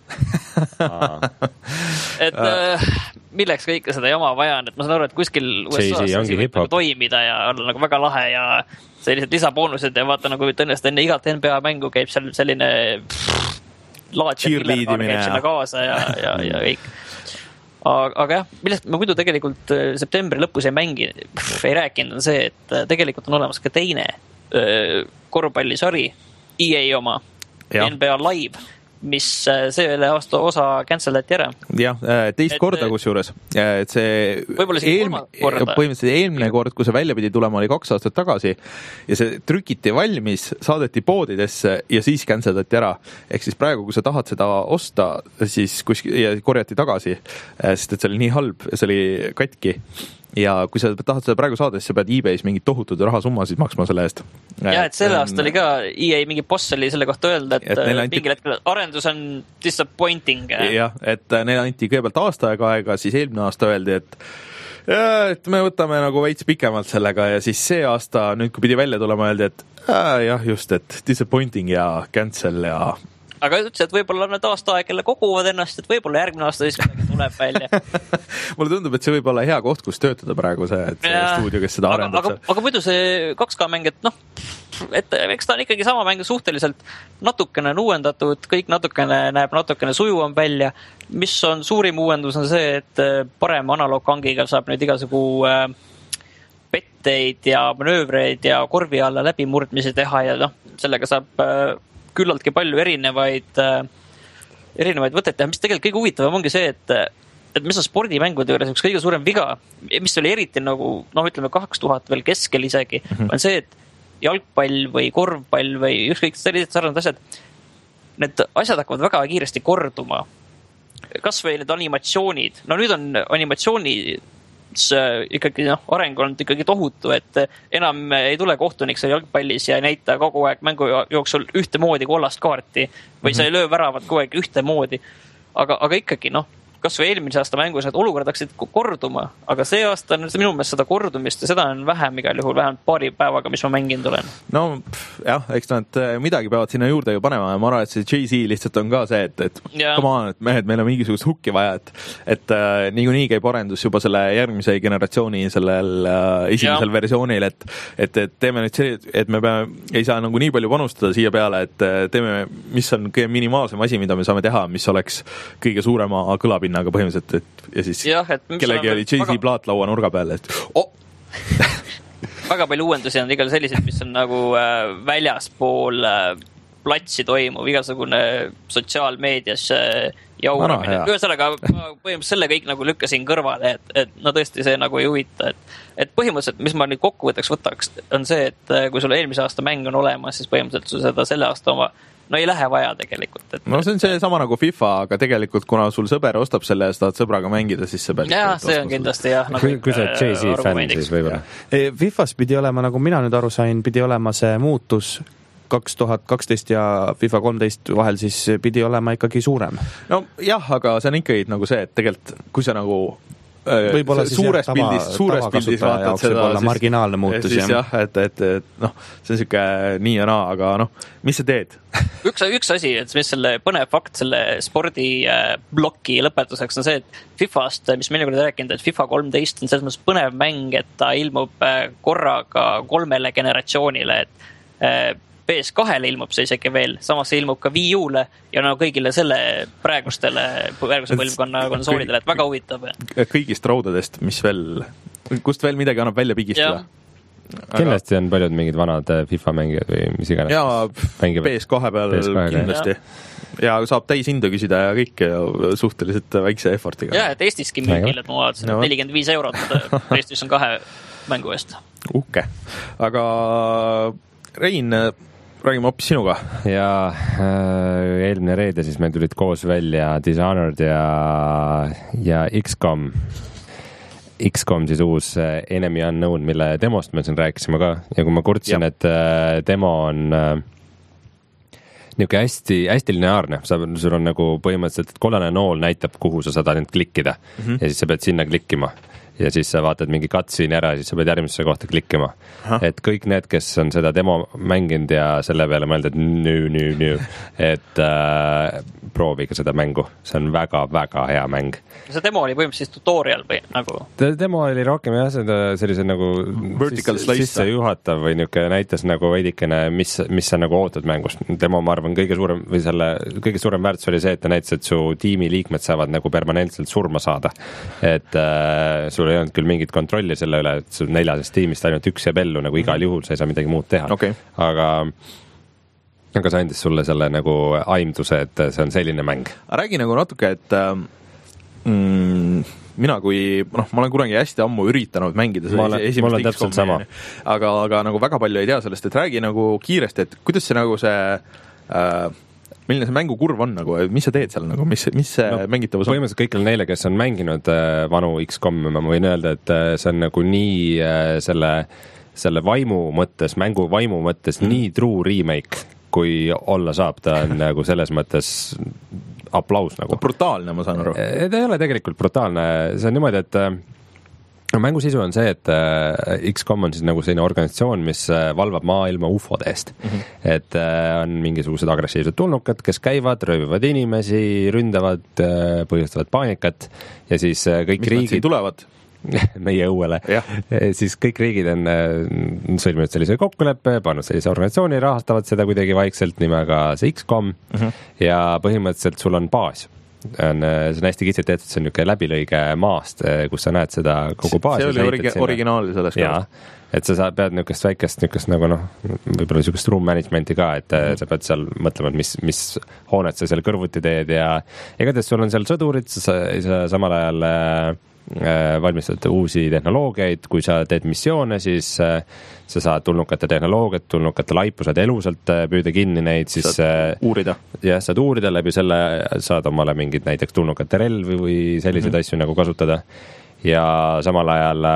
et äh, milleks kõike seda jama vaja on, et ma saan aru, et kuskil U S A-s võib nagu toimida ja olla nagu väga lahe ja sellised lisaboonused ja vaata nagu tõenäoliselt enne igat N B A mängu käib seal selline laad ja pillerkaar käib sinna kaasa ja, ja, ja kõik. Aga, aga jah, millest ma muidu tegelikult septembri lõpus ei mängi, pff, ei rääkinud, on see, et tegelikult on olemas ka teine korvpallisari, E A oma, ja. N B A Live, mis selle aasta osa cancelati ära. jah, teist et, korda kusjuures, et see eelm, põhimõtteliselt eelmine kord, kui see välja pidi tulema, oli kaks aastat tagasi ja see trükiti valmis, saadeti poodidesse ja siis cancelati ära. Ehk siis praegu, kui sa tahad seda osta, siis kuskil ja korjati tagasi, sest et see oli nii halb, see oli katki. Ja kui sa tahad seda praegu saada, siis sa pead eBay's mingid tohutud rahasummasid maksma selle eest. Ja, et selle aasta oli ka E A mingi boss oli selle kohta öelda, et, et anti... mingil hetkel arendus on disappointing. Jah, et neil anti kõigepealt aasta aega aega, siis eelmine aasta öeldi, et ja, et me võtame nagu veits pikemalt sellega ja siis see aasta, nüüd kui pidi välja tulema, öeldi, et äh, jah, just, et disappointing ja cancel ja... Aga ütles, et võib-olla on need aasta aeg, kelle koguvad ennast, et võib-olla järgmine aasta siis midagi tuleb välja. Mulle tundub, et see võib olla hea koht, kus töötada praegu see, et see ja, stuudio, kes seda arendab. Aga, aga, aga muidu see kaks K mäng, et noh, et eks ta on ikkagi sama mäng suhteliselt natukene on uuendatud, kõik natukene näeb natukene sujuvam välja. Mis on suurim uuendus on see, et parem analoogkangiga saab nüüd igasugu petteid ja manöövreid ja korvi alla läbimurdmisi teha ja noh, sellega saab küllaltki palju erinevaid, erinevaid võtteid teha. Mis tegelikult kõige huvitavam ongi see, et, et mis on spordimängude juures üks kõige suurem viga, mis oli eriti nagu, noh, ütleme kaks tuhat veel keskel isegi, mm-hmm. on see, et jalgpall või korvpall või ükskõik sellised sarnad asjad, need asjad hakkavad väga kiiresti korduma. Kas või need animatsioonid. No nüüd on animatsiooni ikkagi noh, areng on ikkagi tohutu, et enam ei tule kohtunik seal jalgpallis ja ei näita kogu aeg mängu jooksul ühtemoodi kollast kaarti või mm-hmm. sa ei löö väravat kogu aeg ühtemoodi. Aga, aga ikkagi noh, kas või eelmise aasta mängus need olukorrad hakkasid korduma, aga see aasta on minu meelest seda kordumist ja seda on vähem igal juhul, vähemalt paari päevaga, mis ma mänginud olen. No jah, eks nad midagi peavad sinna juurde ju panema ja ma arvan, et see Jay-Z lihtsalt on ka see, et, et come on, et mehed, meil on mingisugust hukki vaja, et, et äh, niikuinii käib arendus juba selle järgmise generatsiooni sellel äh, esimesel ja. versioonil, et, et, et teeme nüüd see, et me peame, ei saa nagu nii palju panustada siia peale, et teeme, mis on kõige minimaalsem asi, mida me saame teha, mis oleks kõige suurema kõlapinnaga põhimõtteliselt, et ja siis ja, et kellegi oli Jay-Z väga... plaat laua nurga peale, et oh! väga palju uuendusi on igal sellised, mis on nagu äh, väljaspool äh, platsi toimuv, igasugune sotsiaalmeedias äh, jauramine. Ühesõnaga, ma põhimõtteliselt selle kõik nagu lükkasin kõrvale, et, et no tõesti see nagu ei huvita. Et, et põhimõtteliselt, mis ma nüüd kokkuvõtteks võtaks, on see, et kui sul eelmise aasta mäng on olemas, siis põhimõtteliselt sul seda selle aasta oma no ei lähe vaja tegelikult. Et, no see on see sama nagu FIFA, aga tegelikult kuna sul sõber ostab selle ja sa tahad sõbraga mängida, siis see peab... Jah, see on kindlasti jah. Nagu kui, kui sa Jay-Z fänn, siis võib-olla. FIFAs pidi olema, nagu mina nüüd aru sain, pidi olema see muutus kaks tuhat kaksteist ja FIFA kolmteist vahel, siis pidi olema ikkagi suurem. No jah, aga see on ikkagi nagu see, et tegelikult kui sa nagu võib-olla suures tava, pildis, suures pildis vaatad seda, siis, marginaalne muutus. Siis jah, et, et, et noh, see on siuke nii ja naa, aga noh, mis sa teed? üks, üks asi, et mis selle põnev fakt selle spordi bloki lõpetuseks on see, et FIFAst, mis meil nüüd rääkinud, et FIFA kolmteist on selles mõttes põnev mäng, et ta ilmub korraga kolmele generatsioonile, et P S kahele ilmub see isegi veel, samas see ilmub ka Wii U-le ja no kõigile selle praegustele, praeguse põlvkonna konsoolidele, et väga huvitav. Kõigist raudadest, mis veel, kust veel midagi annab välja pigistada. Aga... kindlasti on paljud mingid vanad FIFA mängijad või mis iganes. Jaa, P S kahe peal P S kahe kindlasti. Ja saab täis hindu küsida ja kõik ja suhteliselt väikse effortiga. Ja, et Eestiski mingil, et ma vaatasin, et nelikümmend viis eurot PlayStation kahe mängu eest. Uhke. Aga Rein, räägime hoopis sinuga. Ja äh, eelmine reede siis meil tulid koos välja Dishonored ja, ja X COM. X COM siis uus Enemy Unknown, mille demost me siin rääkisime ka. Ja kui ma kurtsin, ja. et äh, demo on äh, niisugune hästi, hästi lineaarne. Sa, sul on nagu põhimõtteliselt, et kollane nool näitab, kuhu sa saad ainult klikkida. Mm-hmm. Ja siis sa pead sinna klikkima. Ja siis sa vaatad mingi cutscene ära ja siis sa pead järgmisse kohta klikkima. Aha. Et kõik need, kes on seda demo mänginud ja selle peale mõelda, et nüü, nüü, nüü, et äh, proovige seda mängu. See on väga-väga hea mäng. See demo oli põhimõtteliselt tutorial või nagu? Demo oli rohkem jah, seda sellise nagu sisse juhatav või niisugune näitas nagu veidikene, mis, mis sa nagu ootad mängust. Demo, ma arvan, kõige suurem või selle kõige suurem väärtus oli see, et ta näitas, et su tiimi liikmed saavad nagu permanentselt surma saada. Et äh, sul ei olnud küll mingit kontrolli selle üle, et sul neljasest tiimist ainult üks jääb ellu, nagu igal juhul sa ei saa midagi muud teha. Okay. Aga aga see andis sulle selle nagu aimduse, et see on selline mäng. Räägi nagu natuke, et mm, mina kui, noh, ma olen kunagi hästi ammu üritanud mängida olen, esimest X COM-i, aga, aga nagu väga palju ei tea sellest, et räägi nagu kiiresti, et kuidas see nagu see äh, milline see mängukurv on nagu, mis sa teed seal nagu, mis, mis see no, mängitavus on? Põhimõtteliselt kõikil neile, kes on mänginud äh, vanu X COM-i, ma võin öelda, et äh, see on nagu nii äh, selle, selle vaimu mõttes, mängu vaimu mõttes mm. nii true remake, kui olla saab, ta on nagu selles mõttes aplaus nagu. Brutaalne, ma saan aru. Ta ei ole tegelikult brutaalne, see on niimoodi, et no, mängu sisu on see, et X COM on siis nagu selline organisatsioon, mis valvab maailma ufode eest. Mm-hmm. Et on mingisugused agressiivsed tulnukad, kes käivad, röövivad inimesi, ründavad, põhjustavad paanikat ja siis kõik mis riigid... tulevad? meie õuele. Siis kõik riigid on sõlminud sellise kokkuleppe, pannud sellise organisatsiooni, rahastavad seda kuidagi vaikselt nimega see X COM mm-hmm. ja põhimõtteliselt sul on baas. On, see on hästi kitsalt tehtud, see on niisugune läbilõige maast, kus sa näed seda kogu baasi. See oli origi- originaal selles ka. Et sa pead niisugust väikest, niisugust nagu noh, võib-olla niisugust room managementi ka, et mm-hmm. sa pead seal mõtlema, mis, mis hoonet sa seal kõrvuti teed ja igatahes sul on seal sõdurid, sa, sa samal ajal valmistad uusi tehnoloogiaid, kui sa teed missioone, siis sa saad tulnukate tehnoloogiat, tulnukate laipu, saad elusalt püüda kinni neid, siis saad uurida. Jah, saad uurida läbi selle, saad omale mingid näiteks tulnukate relvi või selliseid mm-hmm. asju nagu kasutada ja samal ajal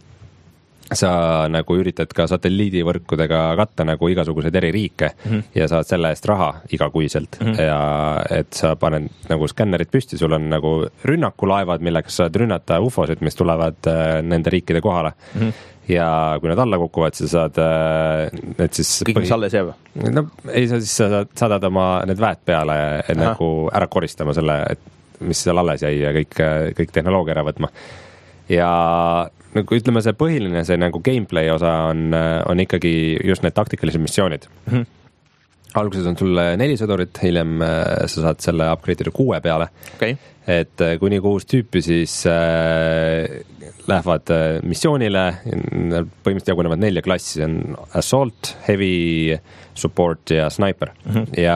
sa nagu üritad ka satelliidivõrkudega katta nagu igasuguseid eri riike mm-hmm. ja saad selle eest raha igakuiselt mm-hmm. ja et sa paned nagu skännerid püsti, sul on nagu rünnakulaevad, millega saad rünnata ufosid, mis tulevad äh, nende riikide kohale mm-hmm. ja kui nad alla kukuvad, sa saad äh, et siis kõik põhi... mis alles jääb? No ei, sa siis sa saadad oma need väed peale et nagu ära koristama selle, et mis seal alles jäi ja kõik, kõik tehnoloogia ära võtma ja nagu ütleme, see põhiline, see nagu gameplay osa on, on ikkagi just need taktikalised missioonid. Mm-hmm. Alguses on sul neli sõdurit, hiljem sa saad selle upgrade'ida kuue peale. Okay. Et kuni kuus tüüpi siis äh, lähevad missioonile, põhimõtteliselt jagunevad nelja klassi, on assault, heavy, support ja sniper. Mm-hmm. Ja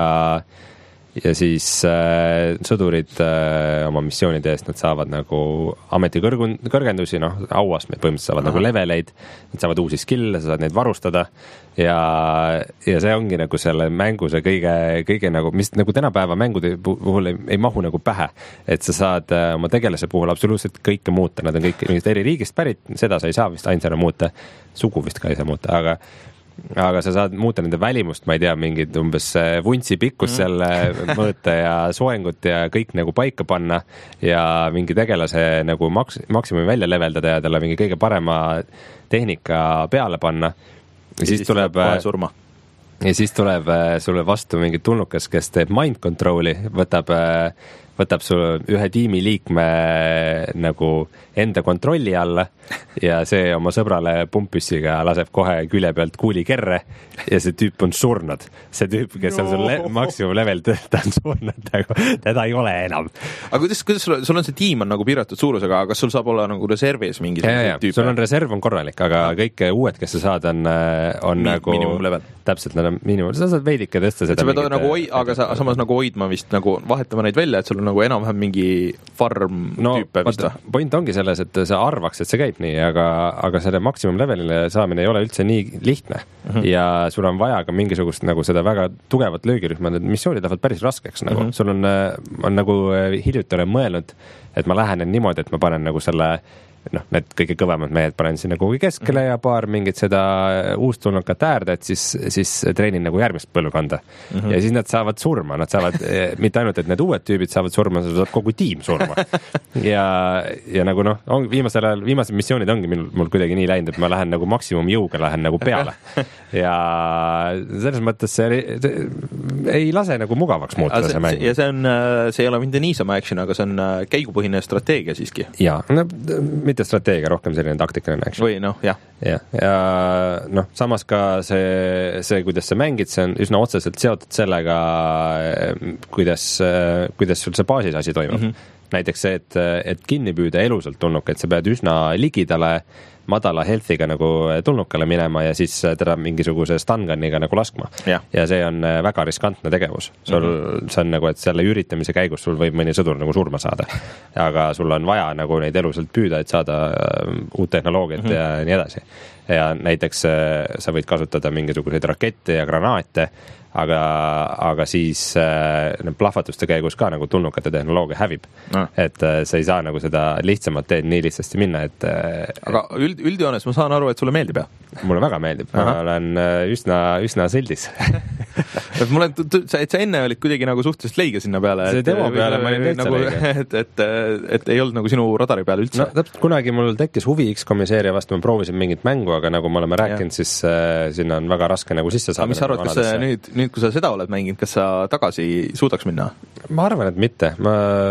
ja siis äh, sõdurid äh, oma missioonide eest, nad saavad nagu ametikõrgun, kõrgendusi, noh, auastmeid põhimõtteliselt saavad Aha. nagu leveleid, nad saavad uusi skille, sa saad neid varustada ja, ja see ongi nagu selle mängu see kõige, kõige nagu, mis nagu tänapäeva mängude puhul ei, ei mahu nagu pähe, et sa saad äh, oma tegelase puhul absoluutselt kõike muuta, nad on kõik mingist eri riigist pärit, seda sa ei saa vist ainsana muuta, sugu vist ka ei saa muuta, aga aga sa saad muuta nende välimust, ma ei tea, mingid umbes vuntsi pikkus selle mõõta ja soengut ja kõik nagu paika panna ja mingi tegelase nagu maks, maksimumi välja leveldada ja talle mingi kõige parema tehnika peale panna. Ja siis tuleb surma. Ja siis tuleb sulle vastu mingi tulnukas, kes teeb mind control'i, võtab võtab su ühe tiimi liikme nagu enda kontrolli alla ja see oma sõbrale pumppüssiga laseb kohe külje pealt kuuli kerre ja see tüüp on surnud. See tüüp, kes no. on sul le maksimum level, ta on surnud, teda ei ole enam. Aga kuidas, kuidas sul, sul on see tiim on nagu piiratud suurusega, kas sul saab olla nagu reservis mingi tüüpe? Sul on reserv on korralik, aga ja. kõik uued, kes sa saad, on, on Mi nagu miinimumlevel. Täpselt, nad on miinimum. Sa saad veidike tõsta seda. Sa pead nagu hoi, aga sa samas nagu hoidma vist nagu vahetama neid välja, et sul on nagu enam-vähem mingi farm no, tüüpe vist. Point ongi selles, et sa arvaks, et see käib nii, aga, aga selle maksimum levelile saamine ei ole üldse nii lihtne uh -huh. ja sul on vaja ka mingisugust nagu seda väga tugevat löögirühma, need missioonid lähevad päris raskeks nagu. Uh -huh. Sul on, on nagu hiljuti olen mõelnud, et ma lähenen niimoodi, et ma panen nagu selle noh, need kõige kõvemad mehed panen sinna kuhugi keskele ja paar mingit seda uustulnukat äärde, et siis, siis treenin nagu järgmist põlvkonda. Mm-hmm. Ja siis nad saavad surma, nad saavad mitte ainult, et need uued tüübid saavad surma, sa saad kogu tiim surma. ja, ja nagu noh, on, viimasel ajal, viimased missioonid ongi mul, mul kuidagi nii läinud, et ma lähen nagu maksimum jõuga lähen nagu peale. ja selles mõttes see, see ei lase nagu mugavaks muuta see, see mäng. Ja see on, see ei ole mitte niisama action, aga see on käigupõhine strateegia siiski. Jaa, no mitte strateegia, rohkem selline taktikaline action. Või noh, jah. Ja, ja noh, samas ka see, see, kuidas sa mängid, see on üsna otseselt seotud sellega, kuidas, kuidas sul see baasis asi toimub. Mm-hmm. näiteks see, et, et kinni püüda elusalt tulnukaid, sa pead üsna ligidale madala health'iga nagu tulnukale minema ja siis teda mingisuguse stunganiga nagu laskma. Ja. ja see on väga riskantne tegevus. Sul, mm-hmm. see on nagu, et selle üritamise käigus sul võib mõni sõdur nagu surma saada. Aga sul on vaja nagu neid elusalt püüda, et saada uut tehnoloogiat mm-hmm. ja nii edasi. Ja näiteks sa võid kasutada mingisuguseid rakette ja granaate, aga, aga siis äh, plahvatuste käigus ka nagu tulnukate tehnoloogia hävib. No. Et äh, sa ei saa nagu seda lihtsamat teed nii lihtsasti minna, et äh, aga üld, üldjoones ma saan aru, et sulle meeldib, jah? Mulle väga meeldib, ma Aha. olen äh, üsna, üsna sildis. et mulle, sa, et sa enne olid kuidagi nagu suhteliselt leige sinna peale. See demo peale ma olin täitsa nagu, leige. Et, et, et ei olnud nagu sinu radari peale üldse. No, täpselt kunagi mul tekkis huvi X COM-i seeria vastu, ma proovisin mingit mängu, aga nagu me oleme rääkinud, ja. siis äh, sinna on väga raske nagu sisse saada. Aga mis sa arvad, kas nüüd, nüüd, kui sa seda oled mänginud, kas sa tagasi suudaks minna? Ma arvan, et mitte. Ma,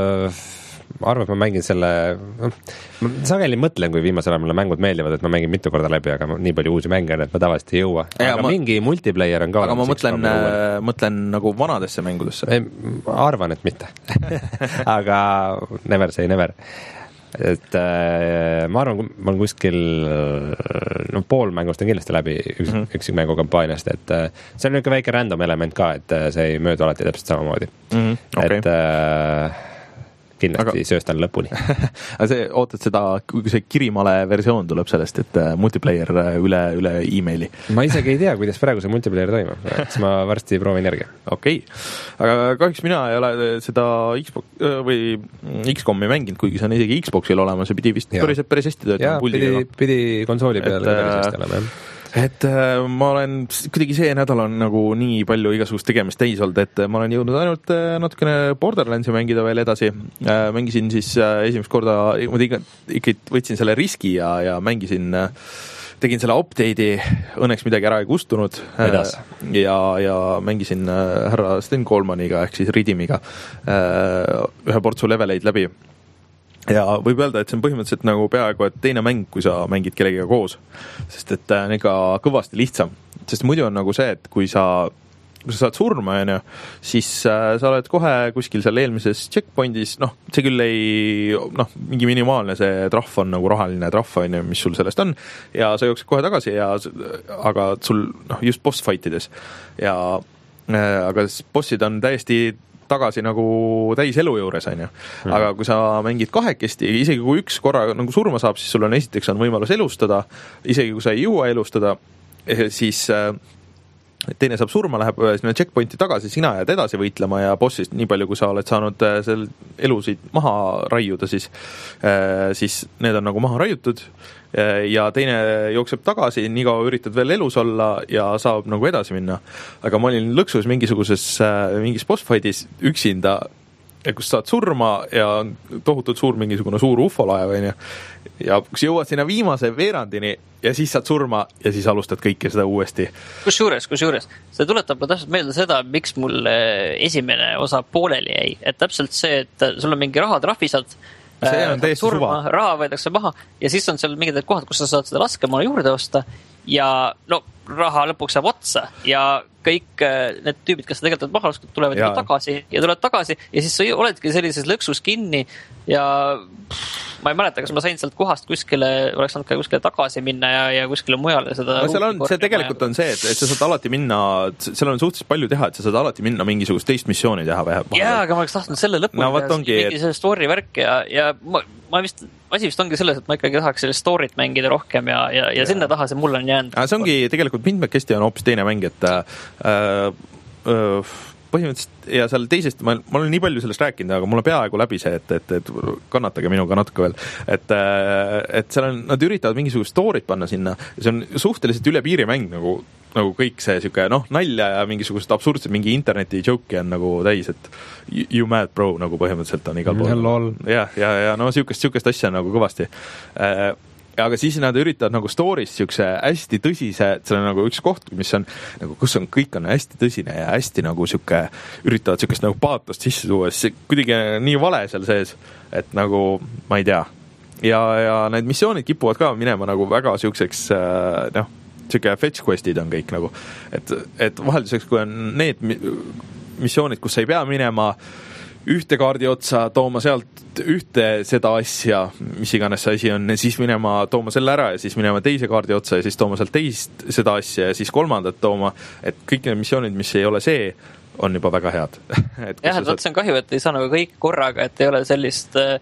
ma arvan, et ma mängin selle... Ma sageli mõtlen, kui viimasel ajal mulle mängud meeldivad, et ma mängin mitu korda läbi, aga nii palju uusi mänge on, et ma tavaliselt ei jõua. Aga ja, ma, mingi multiplayer on ka... Aga ma mõtlen, äh, mõtlen nagu vanadesse mängudesse. Ma arvan, et mitte. aga never say never. Et äh, ma arvan, ma olen kuskil no, pool mängust on kindlasti läbi üks, mm -hmm. üksikmängu kampaaniast, et äh, see on niisugune väike random element ka, et äh, see ei möödu alati täpselt samamoodi. Mm -hmm. Okay. Et äh, kindlasti aga... sööstan lõpuni. aga see, ootad seda, kui see Kirimale versioon tuleb sellest, et äh, multiplayer üle, üle e-maili? ma isegi ei tea, kuidas praegu see multiplayer toimub, et ma varsti proovin järgi. Okei, okay. Aga kahjuks mina ei ole seda Xbox või X COM-i mänginud, kuigi see on isegi Xboxil olemas ja pidi vist päris, päris hästi töötama. Jaa, pidi, pidi konsooli peale et, päris hästi olema, jah. Et äh, ma olen, kuidagi see nädal on nagu nii palju igasugust tegemist täis olnud, et ma olen jõudnud ainult äh, natukene Borderlandsi mängida veel edasi. Äh, mängisin siis äh, esimest korda, ma ikka, ikka võtsin selle riski ja, ja mängisin, äh, tegin selle update'i, õnneks midagi ära ei kustunud. Äh, ja, ja mängisin äh, härra Sten Colemaniga ehk siis Ridimiga äh, ühe portsu leveleid läbi. Ja võib öelda, et see on põhimõtteliselt nagu peaaegu et teine mäng, kui sa mängid kellegiga koos. Sest et on ega kõvasti lihtsam. Sest muidu on nagu see, et kui sa, kui sa saad surma, siis äh, sa oled kohe kuskil seal eelmises checkpointis, noh, see küll ei, noh, mingi minimaalne see trahv on nagu rahaline trahv, on, mis sul sellest on. Ja sa jooksed kohe tagasi, ja, aga sul, noh, just boss fightides. Ja, äh, aga bossid on täiesti tagasi nagu täis elu juures, on ju. Aga kui sa mängid kahekesti, isegi kui üks korra nagu surma saab, siis sul on esiteks on võimalus elustada, isegi kui sa ei jõua elustada, siis teine saab surma, läheb sinna checkpointi tagasi, sina jääd edasi võitlema ja bossist nii palju, kui sa oled saanud seal elusid maha raiuda, siis, siis need on nagu maha raiutud ja teine jookseb tagasi, nii kaua üritad veel elus olla ja saab nagu edasi minna. Aga ma olin lõksus mingisuguses mingis boss fightis üksinda, kus saad surma ja tohutult suur mingisugune suur ufolaev, on ju. Ja kus jõuad sinna viimase veerandini ja siis saad surma ja siis alustad kõike seda uuesti. Kus juures, kus juures. See tuletab ka täpselt meelde seda, miks mul esimene osa pooleli jäi. Et täpselt see, et sul on mingi raha trahvisad, see on täiesti surma, suva. Raha võetakse maha ja siis on seal mingid kohad, kus sa saad seda laskemoona juurde osta ja no raha lõpuks saab otsa ja kõik need tüübid, kes tegelikult maha laskud, tulevad ja. tagasi ja tulevad tagasi ja siis sa oledki sellises lõksus kinni ja ma ei mäleta, kas ma sain sealt kohast kuskile, oleks saanud ka kuskile tagasi minna ja, ja kuskile mujale seda no, seal on, see tegelikult ja... on see, et, et sa saad alati minna, seal on suhteliselt palju teha, et sa saad alati minna mingisugust teist missiooni teha. Jaa, aga ma oleks tahtnud selle lõpuni no, teha, ongi, mingi selle story värk ja, ja ma, ma vist, asi vist ongi selles, et ma ikkagi tahaks selle storyt mängida rohkem ja, ja, ja sinna taha see mulle on jäänud. See ongi tegelikult mitmekesti on hoopis teine mäng, et äh, äh, põhimõtteliselt ja seal teisest, ma, ma olen nii palju sellest rääkinud, aga mul on peaaegu läbi see, et, et, et kannatage minuga natuke veel, et, et seal on, nad üritavad mingisugust storyt panna sinna, see on suhteliselt üle piiri mäng nagu, nagu kõik see siuke, noh, nalja ja mingisugust absurdset, mingi interneti joke'i on nagu täis, et you mad bro nagu põhimõtteliselt on igal pool. Ja, ja, ja no siukest, siukest asja nagu kõvasti. Aga siis nad üritavad nagu story's siukse hästi tõsise, see on nagu üks koht, mis on nagu, kus on kõik on hästi tõsine ja hästi nagu siuke, üritavad siukest nagu paatost sisse tuua, siis see kuidagi nii vale seal sees, et nagu ma ei tea. Ja, ja need missioonid kipuvad ka minema nagu väga siukseks, noh, siuke fetch questid on kõik nagu, et, et vahelduseks, kui on need missioonid, kus sa ei pea minema ühte kaardi otsa, tooma sealt ühte seda asja, mis iganes see asi on, siis minema tooma selle ära ja siis minema teise kaardi otsa ja siis tooma sealt teist seda asja ja siis kolmandat tooma, et kõik need missioonid, mis ei ole see, on juba väga head. et jah, et saad... see on kahju, et ei saa nagu kõik korraga, et ei ole sellist äh,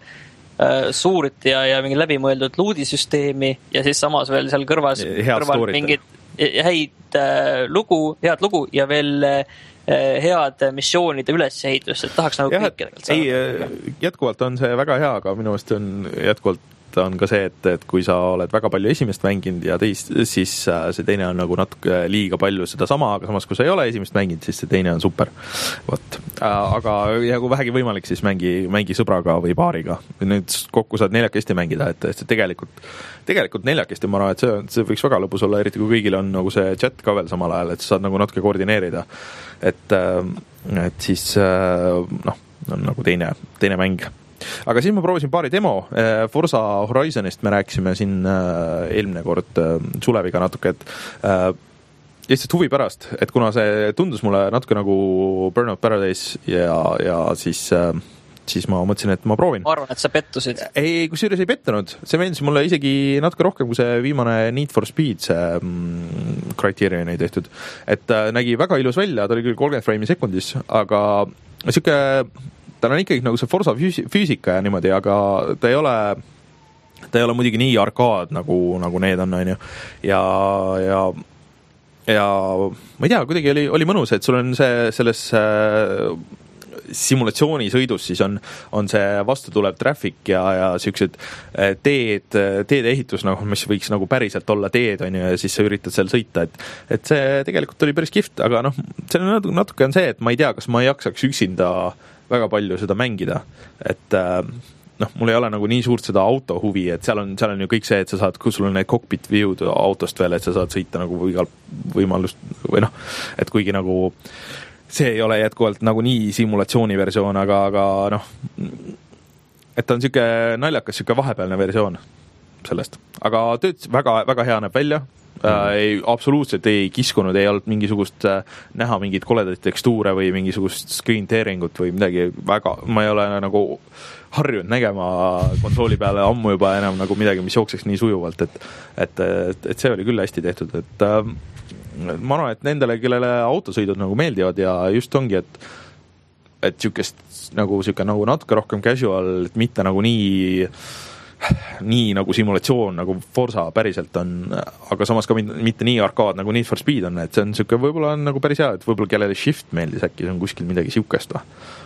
suurit ja, ja mingi läbimõeldud luudisüsteemi ja siis samas veel seal kõrvas, kõrval mingid häid äh, lugu, head lugu ja veel äh, head missioonide ülesehitust, et tahaks nagu jah, kõik tegelikult saada. Ei, jätkuvalt on see väga hea, aga minu meelest on jätkuvalt on ka see, et, et kui sa oled väga palju esimest mänginud ja teist, siis see teine on nagu natuke liiga palju seda sama, aga samas kui sa ei ole esimest mänginud, siis see teine on super. Vot. Aga ja kui vähegi võimalik, siis mängi, mängi sõbraga või paariga. Nüüd kokku saad neljakesti mängida, et, et tegelikult, tegelikult neljakesti ma arvan, et see, see võiks väga lõbus olla, eriti kui kõigil on nagu see chat ka veel samal ajal, et sa saad nagu natuke koordineerida. Et, et siis noh, on nagu teine, teine mäng. Aga siis ma proovisin paari demo. Forza Horizonist me rääkisime siin eelmine kord Suleviga natuke, et lihtsalt huvi pärast, et kuna see tundus mulle natuke nagu Burnout Paradise ja, ja siis, siis ma mõtlesin, et ma proovin. Ma arvan, et sa pettusid. Ei, kus juures ei pettunud. See meeldis mulle isegi natuke rohkem kui see viimane Need for Speed, see mm, Criterion ei tehtud. Et nägi väga ilus välja, ta oli küll kolmkümmend frame'i sekundis, aga siuke tal on ikkagi nagu see Forza füüsika ja niimoodi, aga ta ei ole, ta ei ole muidugi nii arkaad nagu, nagu need on, on ju. Ja, ja, ja ma ei tea, kuidagi oli, oli mõnus, et sul on see, selles äh, simulatsioonisõidus siis on, on see vastu tulev traffic ja, ja siuksed teed, teede ehitus, nagu, mis võiks nagu päriselt olla teed, on ju, ja siis sa üritad seal sõita, et, et see tegelikult oli päris kihvt, aga noh, see on natuke on see, et ma ei tea, kas ma ei jaksaks üksinda väga palju seda mängida, et noh, mul ei ole nagu nii suurt seda auto huvi, et seal on, seal on ju kõik see, et sa saad, kus sul on need cockpit view'd autost veel, et sa saad sõita nagu igal võimalust või noh, et kuigi nagu see ei ole jätkuvalt nagu nii simulatsiooni versioon, aga, aga noh, et ta on siuke naljakas, siuke vahepealne versioon sellest, aga tööd väga, väga hea näeb välja. Äh, ei, absoluutselt ei kiskunud, ei olnud mingisugust äh, näha mingit koledaid tekstuure või mingisugust screen tearingut või midagi väga, ma ei ole nagu harjunud nägema konsooli peale ammu juba enam nagu midagi, mis jookseks nii sujuvalt, et, et, et, et see oli küll hästi tehtud, et äh, ma arvan, et nendele, kellele autosõidud nagu meeldivad ja just ongi, et et siukest nagu siuke nagu natuke rohkem casual, et mitte nagu nii nii nagu simulatsioon, nagu Forza päriselt on, aga samas ka mitte nii arkaad nagu Need for Speed on, et see on siuke, võib-olla on nagu päris hea, et võib-olla kellele Shift meeldis, äkki see on kuskil midagi siukest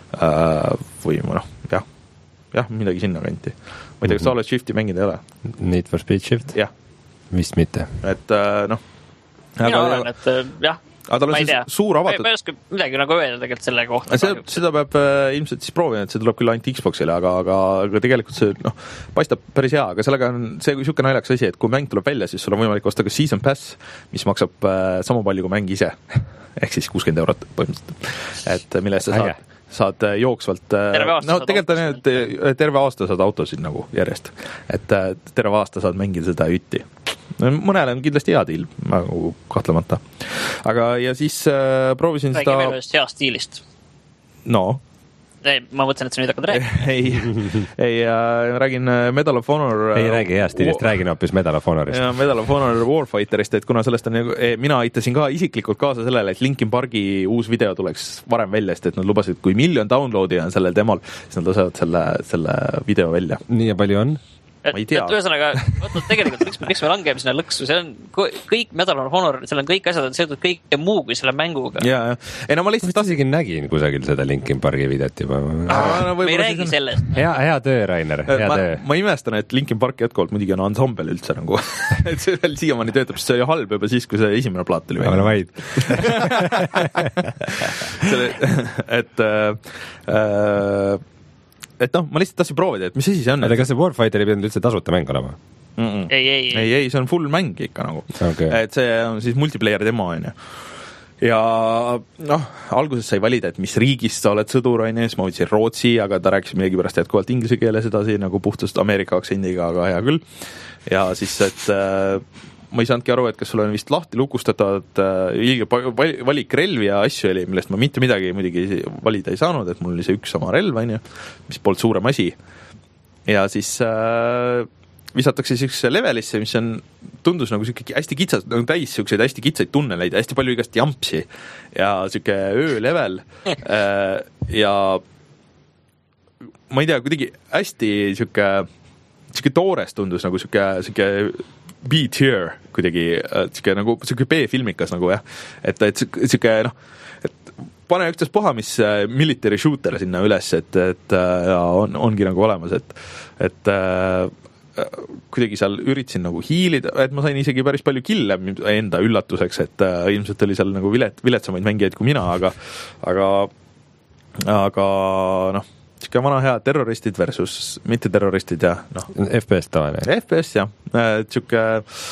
või noh, jah, jah, midagi sinna kanti. Ma ei tea, kas sa oled Shifti mängida ei ole? Need for Speed Shift? Jah. Vist mitte. Et noh. Mina olen, et jah. Aga tal on see suur avatud... Ma ei oska midagi nagu öelda tegelikult selle kohta. Seda, seda peab äh, ilmselt siis proovida, et see tuleb küll ainult Xboxile, aga, aga, aga tegelikult see noh, paistab päris hea, aga sellega on see siuke naljaks asi, et kui mäng tuleb välja, siis sul on võimalik osta ka Season Pass, mis maksab äh, sama palju kui mäng ise. Ehk siis kuuskümmend eurot põhimõtteliselt. Et millest sa saad, saad jooksvalt... Terve aasta no, saad tegelikult on, et terve aasta saad autosid nagu järjest. Et terve aasta saad mängida seda ütti. Mõnel on kindlasti hea deal, nagu kahtlemata. Aga ja siis äh, proovisin Räägi seda... Räägi veel ühest hea stiilist. No. Ei, ma mõtlen, et sa nüüd hakkad rääkima. ei, ei äh, räägin Medal of Honor... Ei räägi hea stiilist, war... räägin hoopis Medal of Honorist. Ja, Medal of Honor Warfighterist, et kuna sellest on... Mina aitasin ka isiklikult kaasa sellele, et Linkin Parki uus video tuleks varem välja, sest et nad lubasid, kui miljon downloadi on sellel demal, siis nad lasevad selle, selle video välja. Nii ja palju on? Et, et ühesõnaga, võtnud tegelikult, miks, miks me langeme sinna lõksu, see on kõik Medal of Honor, seal on kõik asjad on seotud kõike muu kui selle mänguga. Ja, ja. Ei, no ma lihtsalt tahtsin nägin kusagil seda Linkin Parki videot juba. Ah, no, me ei räägi on... sellest. Hea, hea töö, Rainer, hea ma, töö. Ma imestan, et Linkin Parki jätkuvalt muidugi on ansambel üldse nagu, et see veel siiamaani töötab, sest see oli halb juba siis, kui see esimene plaat oli. Aga no vaid. et äh, et noh, ma lihtsalt tahtsin proovida, et mis asi see on. Aga kas see Warfighter ei pidanud üldse tasuta mäng olema? Mm -mm. Ei, ei, ei. Ei, see on full mäng ikka nagu. Okay. Et see on siis multiplayer demo, on ju. Ja noh, alguses sai valida, et mis riigist sa oled sõdur, on ju, siis ma võtsin Rootsi, aga ta rääkis midagi pärast jätkuvalt inglise keeles edasi, nagu puhtust Ameerika aktsendiga, aga hea küll. Ja siis, et ma ei saanudki aru, et kas sul on vist lahti lukustatud ilge valik relvi ja asju oli, millest ma mitte midagi muidugi valida ei saanud, et mul oli see üks sama relv, on ju, mis polnud suurem asi. Ja siis äh, visatakse siuksesse levelisse, mis on, tundus nagu siuke hästi kitsas, nagu täis siukseid hästi kitsaid tunneleid ja hästi palju igast jampsi ja siuke öölevel äh, ja ma ei tea, kuidagi hästi siuke siuke toores tundus nagu siuke siuke B-tier kuidagi siuke nagu siuke B-filmikas nagu jah, et, et siuke noh, et pane üksteist puha, mis military shooter sinna üles, et, et ja on, ongi nagu olemas, et, et kuidagi seal üritasin nagu hiilida, et ma sain isegi päris palju kille enda üllatuseks, et äh, ilmselt oli seal nagu vilet, viletsamaid mängijaid kui mina, aga aga aga noh, siuke vana hea terroristid versus mitte terroristid ja noh. F P S tavaline. F P S jah, siuke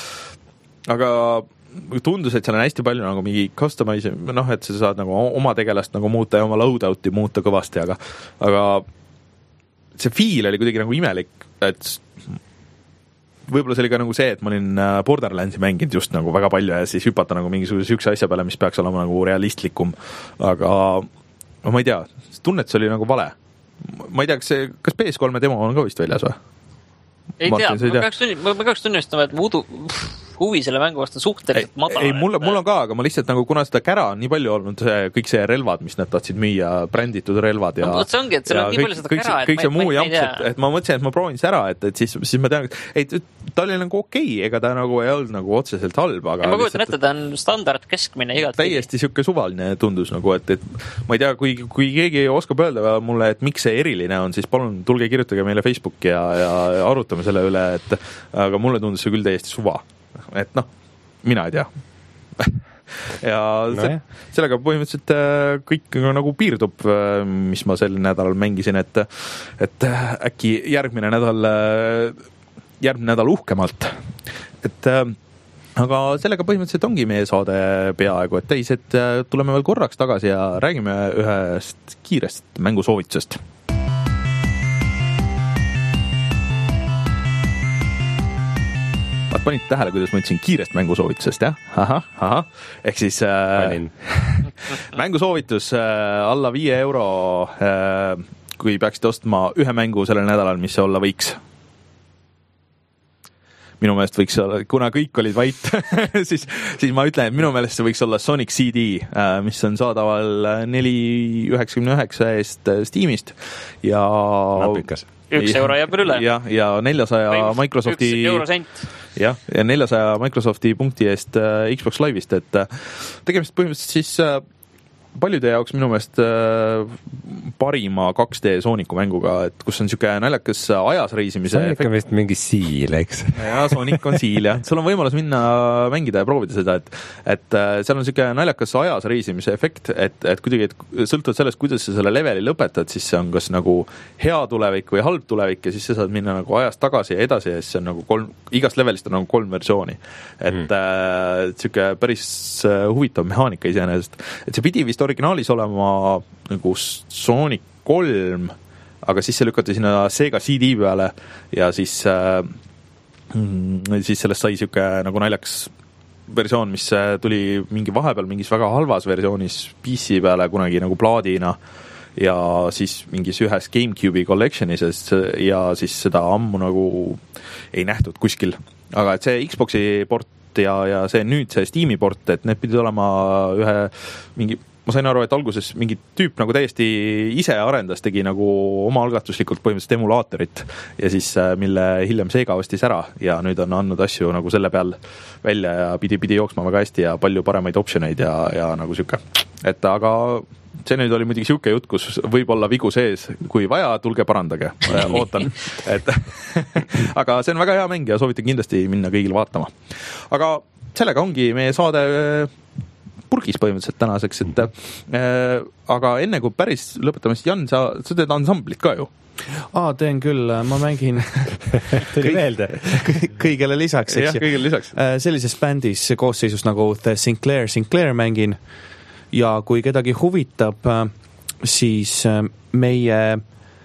aga tundus, et seal on hästi palju nagu mingi customize, noh, et sa saad nagu oma tegelast nagu muuta ja oma loadout'i muuta kõvasti, aga aga see feel oli kuidagi nagu imelik, et võib-olla see oli ka nagu see, et ma olin Borderlandsi mänginud just nagu väga palju ja siis hüpata nagu mingisuguse ükse asja peale, mis peaks olema nagu realistlikum, aga ma ei tea, tunnet see oli nagu vale. Ma ei tea, kas, see, kas P S kolme demo on ka vist väljas või? Ei Martin, tea, ma peaks, tunni, ma peaks tunnistama, et muudu huvi selle mängu vastu suhteliselt madal. Ei, mul, mul on ka, aga ma lihtsalt nagu, kuna seda kära on nii palju olnud, see, kõik see relvad, mis nad tahtsid müüa, bränditud relvad ja, no, see ongi, et seal on nii palju seda kõik, kära, et kõik see muu jamps, et, et ma mõtlesin, et ma proovin see ära, et, et siis, siis ma tean, et ta oli nagu okei, ega ta nagu ei olnud nagu otseselt halb, aga ja ma kujutan ette, ta on standard keskmine igat täiesti siuke suvaline tundus nagu, et, et ma ei tea, kui, kui keegi oskab öelda mulle, et miks see eriline on, siis palun tulge kirjutage meile Facebooki ja, ja arutame selle üle, et aga mulle tundus see küll täiesti suva, et noh, mina ei tea ja no see, sellega põhimõtteliselt kõik nagu piirdub, mis ma sel nädalal mängisin, et et äkki järgmine nädal järgmine nädal uhkemalt, et aga sellega põhimõtteliselt ongi meie saade peaaegu et täis, et tuleme veel korraks tagasi ja räägime ühest kiirest mängusoovitusest. Vaat panid tähele, kuidas ma ütlesin kiirest mängusoovitusest, jah? Aha, aha. Ehk siis äh, mängusoovitus äh, alla viie euro, äh, kui peaksite ostma ühe mängu sellel nädalal, mis see olla võiks. Minu meelest võiks olla, kuna kõik olid vait, siis, siis ma ütlen, et minu meelest see võiks olla Sonic C D, mis on saadaval neli üheksakümmend üheksa eest Steamist ja napikas. Üks euro jääb üle. Ja, ja neljasaja Microsofti üks eurosent. Jah, ja neljasaja Microsofti punkti eest Xbox Live'ist, et tegemist põhimõtteliselt siis paljude jaoks minu meelest parima kaks D Sooniku mänguga, et kus on siuke naljakas ajas reisimise Sonic on vist mingi siil, eks? Ja, Sonic on siil, jah. Sul on võimalus minna mängida ja proovida seda, et, et seal on siuke naljakas ajas reisimise efekt, et, et kuidagi, et sõltuvalt sellest, kuidas sa selle leveli lõpetad, siis see on kas nagu hea tulevik või halb tulevik ja siis sa saad minna nagu ajas tagasi ja edasi ja siis see on nagu kolm, igast levelist on nagu kolm versiooni. Et mm. äh, siuke päris huvitav mehaanika iseenesest. Et see pidi vist originaalis olema nagu Sonic kolm, aga siis see lükati sinna Sega C D peale ja siis äh, siis sellest sai siuke nagu naljaks versioon, mis tuli mingi vahepeal mingis väga halvas versioonis P C peale kunagi nagu plaadina ja siis mingis ühes GameCube'i collectionis ja siis seda ammu nagu ei nähtud kuskil. Aga et see Xbox'i port ja, ja see nüüd see Steam'i port, et need pidid olema ühe mingi ma sain aru, et alguses mingi tüüp nagu täiesti ise arendas, tegi nagu omaalgatuslikult põhimõtteliselt emulaatorit ja siis mille hiljem Sega ostis ära ja nüüd on andnud asju nagu selle peal välja ja pidi, pidi jooksma väga hästi ja palju paremaid optioneid ja, ja nagu siuke. Et aga see nüüd oli muidugi siuke jutt, kus võib olla vigu sees, kui vaja, tulge parandage, ootan. Et aga see on väga hea mäng ja soovitan kindlasti minna kõigil vaatama. Aga sellega ongi meie saade purgis põhimõtteliselt tänaseks, et äh, aga enne kui päris lõpetame, siis Jan, sa, sa teed ansamblit ka ju? Aa, teen küll, ma mängin tuli meelde kõigele lisaks, eks jah, kõigele lisaks. Sellises bändis koosseisus nagu The Sinclair Sinclair mängin ja kui kedagi huvitab, siis meie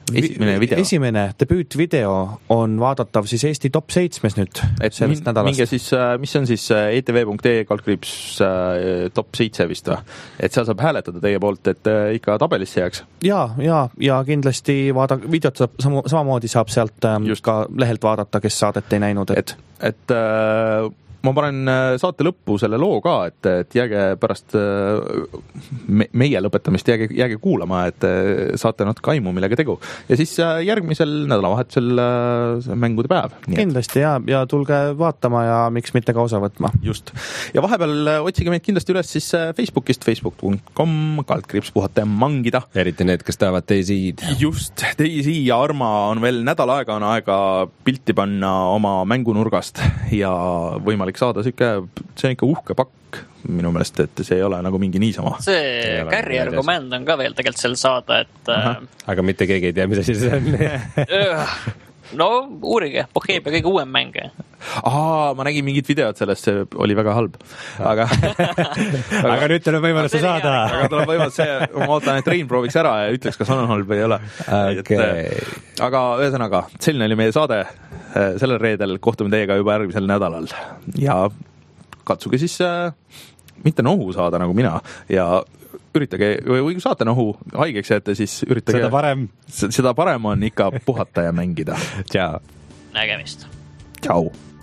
esimene video. esimene debüütvideo on vaadatav siis Eesti top seitsmes nüüd et sellest min, nädalast. minge siis, mis on siis e t v punkt e kaldkriips top seitse vist või? Et seal saab hääletada teie poolt, et ikka tabelisse jääks. Ja, ja, ja kindlasti vaada, videot saab, samu, samamoodi saab sealt Just. ka lehelt vaadata, kes saadet ei näinud. Et, et, et äh, ma panen saate lõppu selle loo ka, et, et jääge pärast me, meie lõpetamist, jääge, jääge kuulama, et saate natuke aimu, millega tegu. Ja siis järgmisel nädalavahetusel mängude päev. Kindlasti ja, ja tulge vaatama ja miks mitte ka osa võtma. Just. Ja vahepeal otsige meid kindlasti üles siis Facebookist, facebook punkt com, kaldkriips puhata ja mangida. Eriti need, kes tahavad Daisy-d. Just, Daisy ja Arma on veel nädal aega, on aega pilti panna oma mängunurgast ja võimalik saada siuke, see on ikka uhke pakk minu meelest, et see ei ole nagu mingi niisama. See Carrier Command on ka veel tegelikult seal saada, et Aha. aga mitte keegi ei tea, mida siis on. no uurige, Bohemia kõige uuem mäng. Aa, ma nägin mingit videot sellest, see oli väga halb. Aga, aga, aga nüüd tuleb võimalus saada. Aga tuleb võimalus see, ma ootan, et Rein prooviks ära ja ütleks, kas on halb või ei ole. Okay. Et, aga ühesõnaga, selline oli meie saade. Sellel reedel kohtume teiega juba järgmisel nädalal. Ja katsuge siis äh, mitte nohu saada nagu mina ja üritage, või kui saate nohu haigeks jääte, siis üritage. Seda parem. Seda parem on ikka puhata ja mängida. Tšau. Nägemist. Tšau.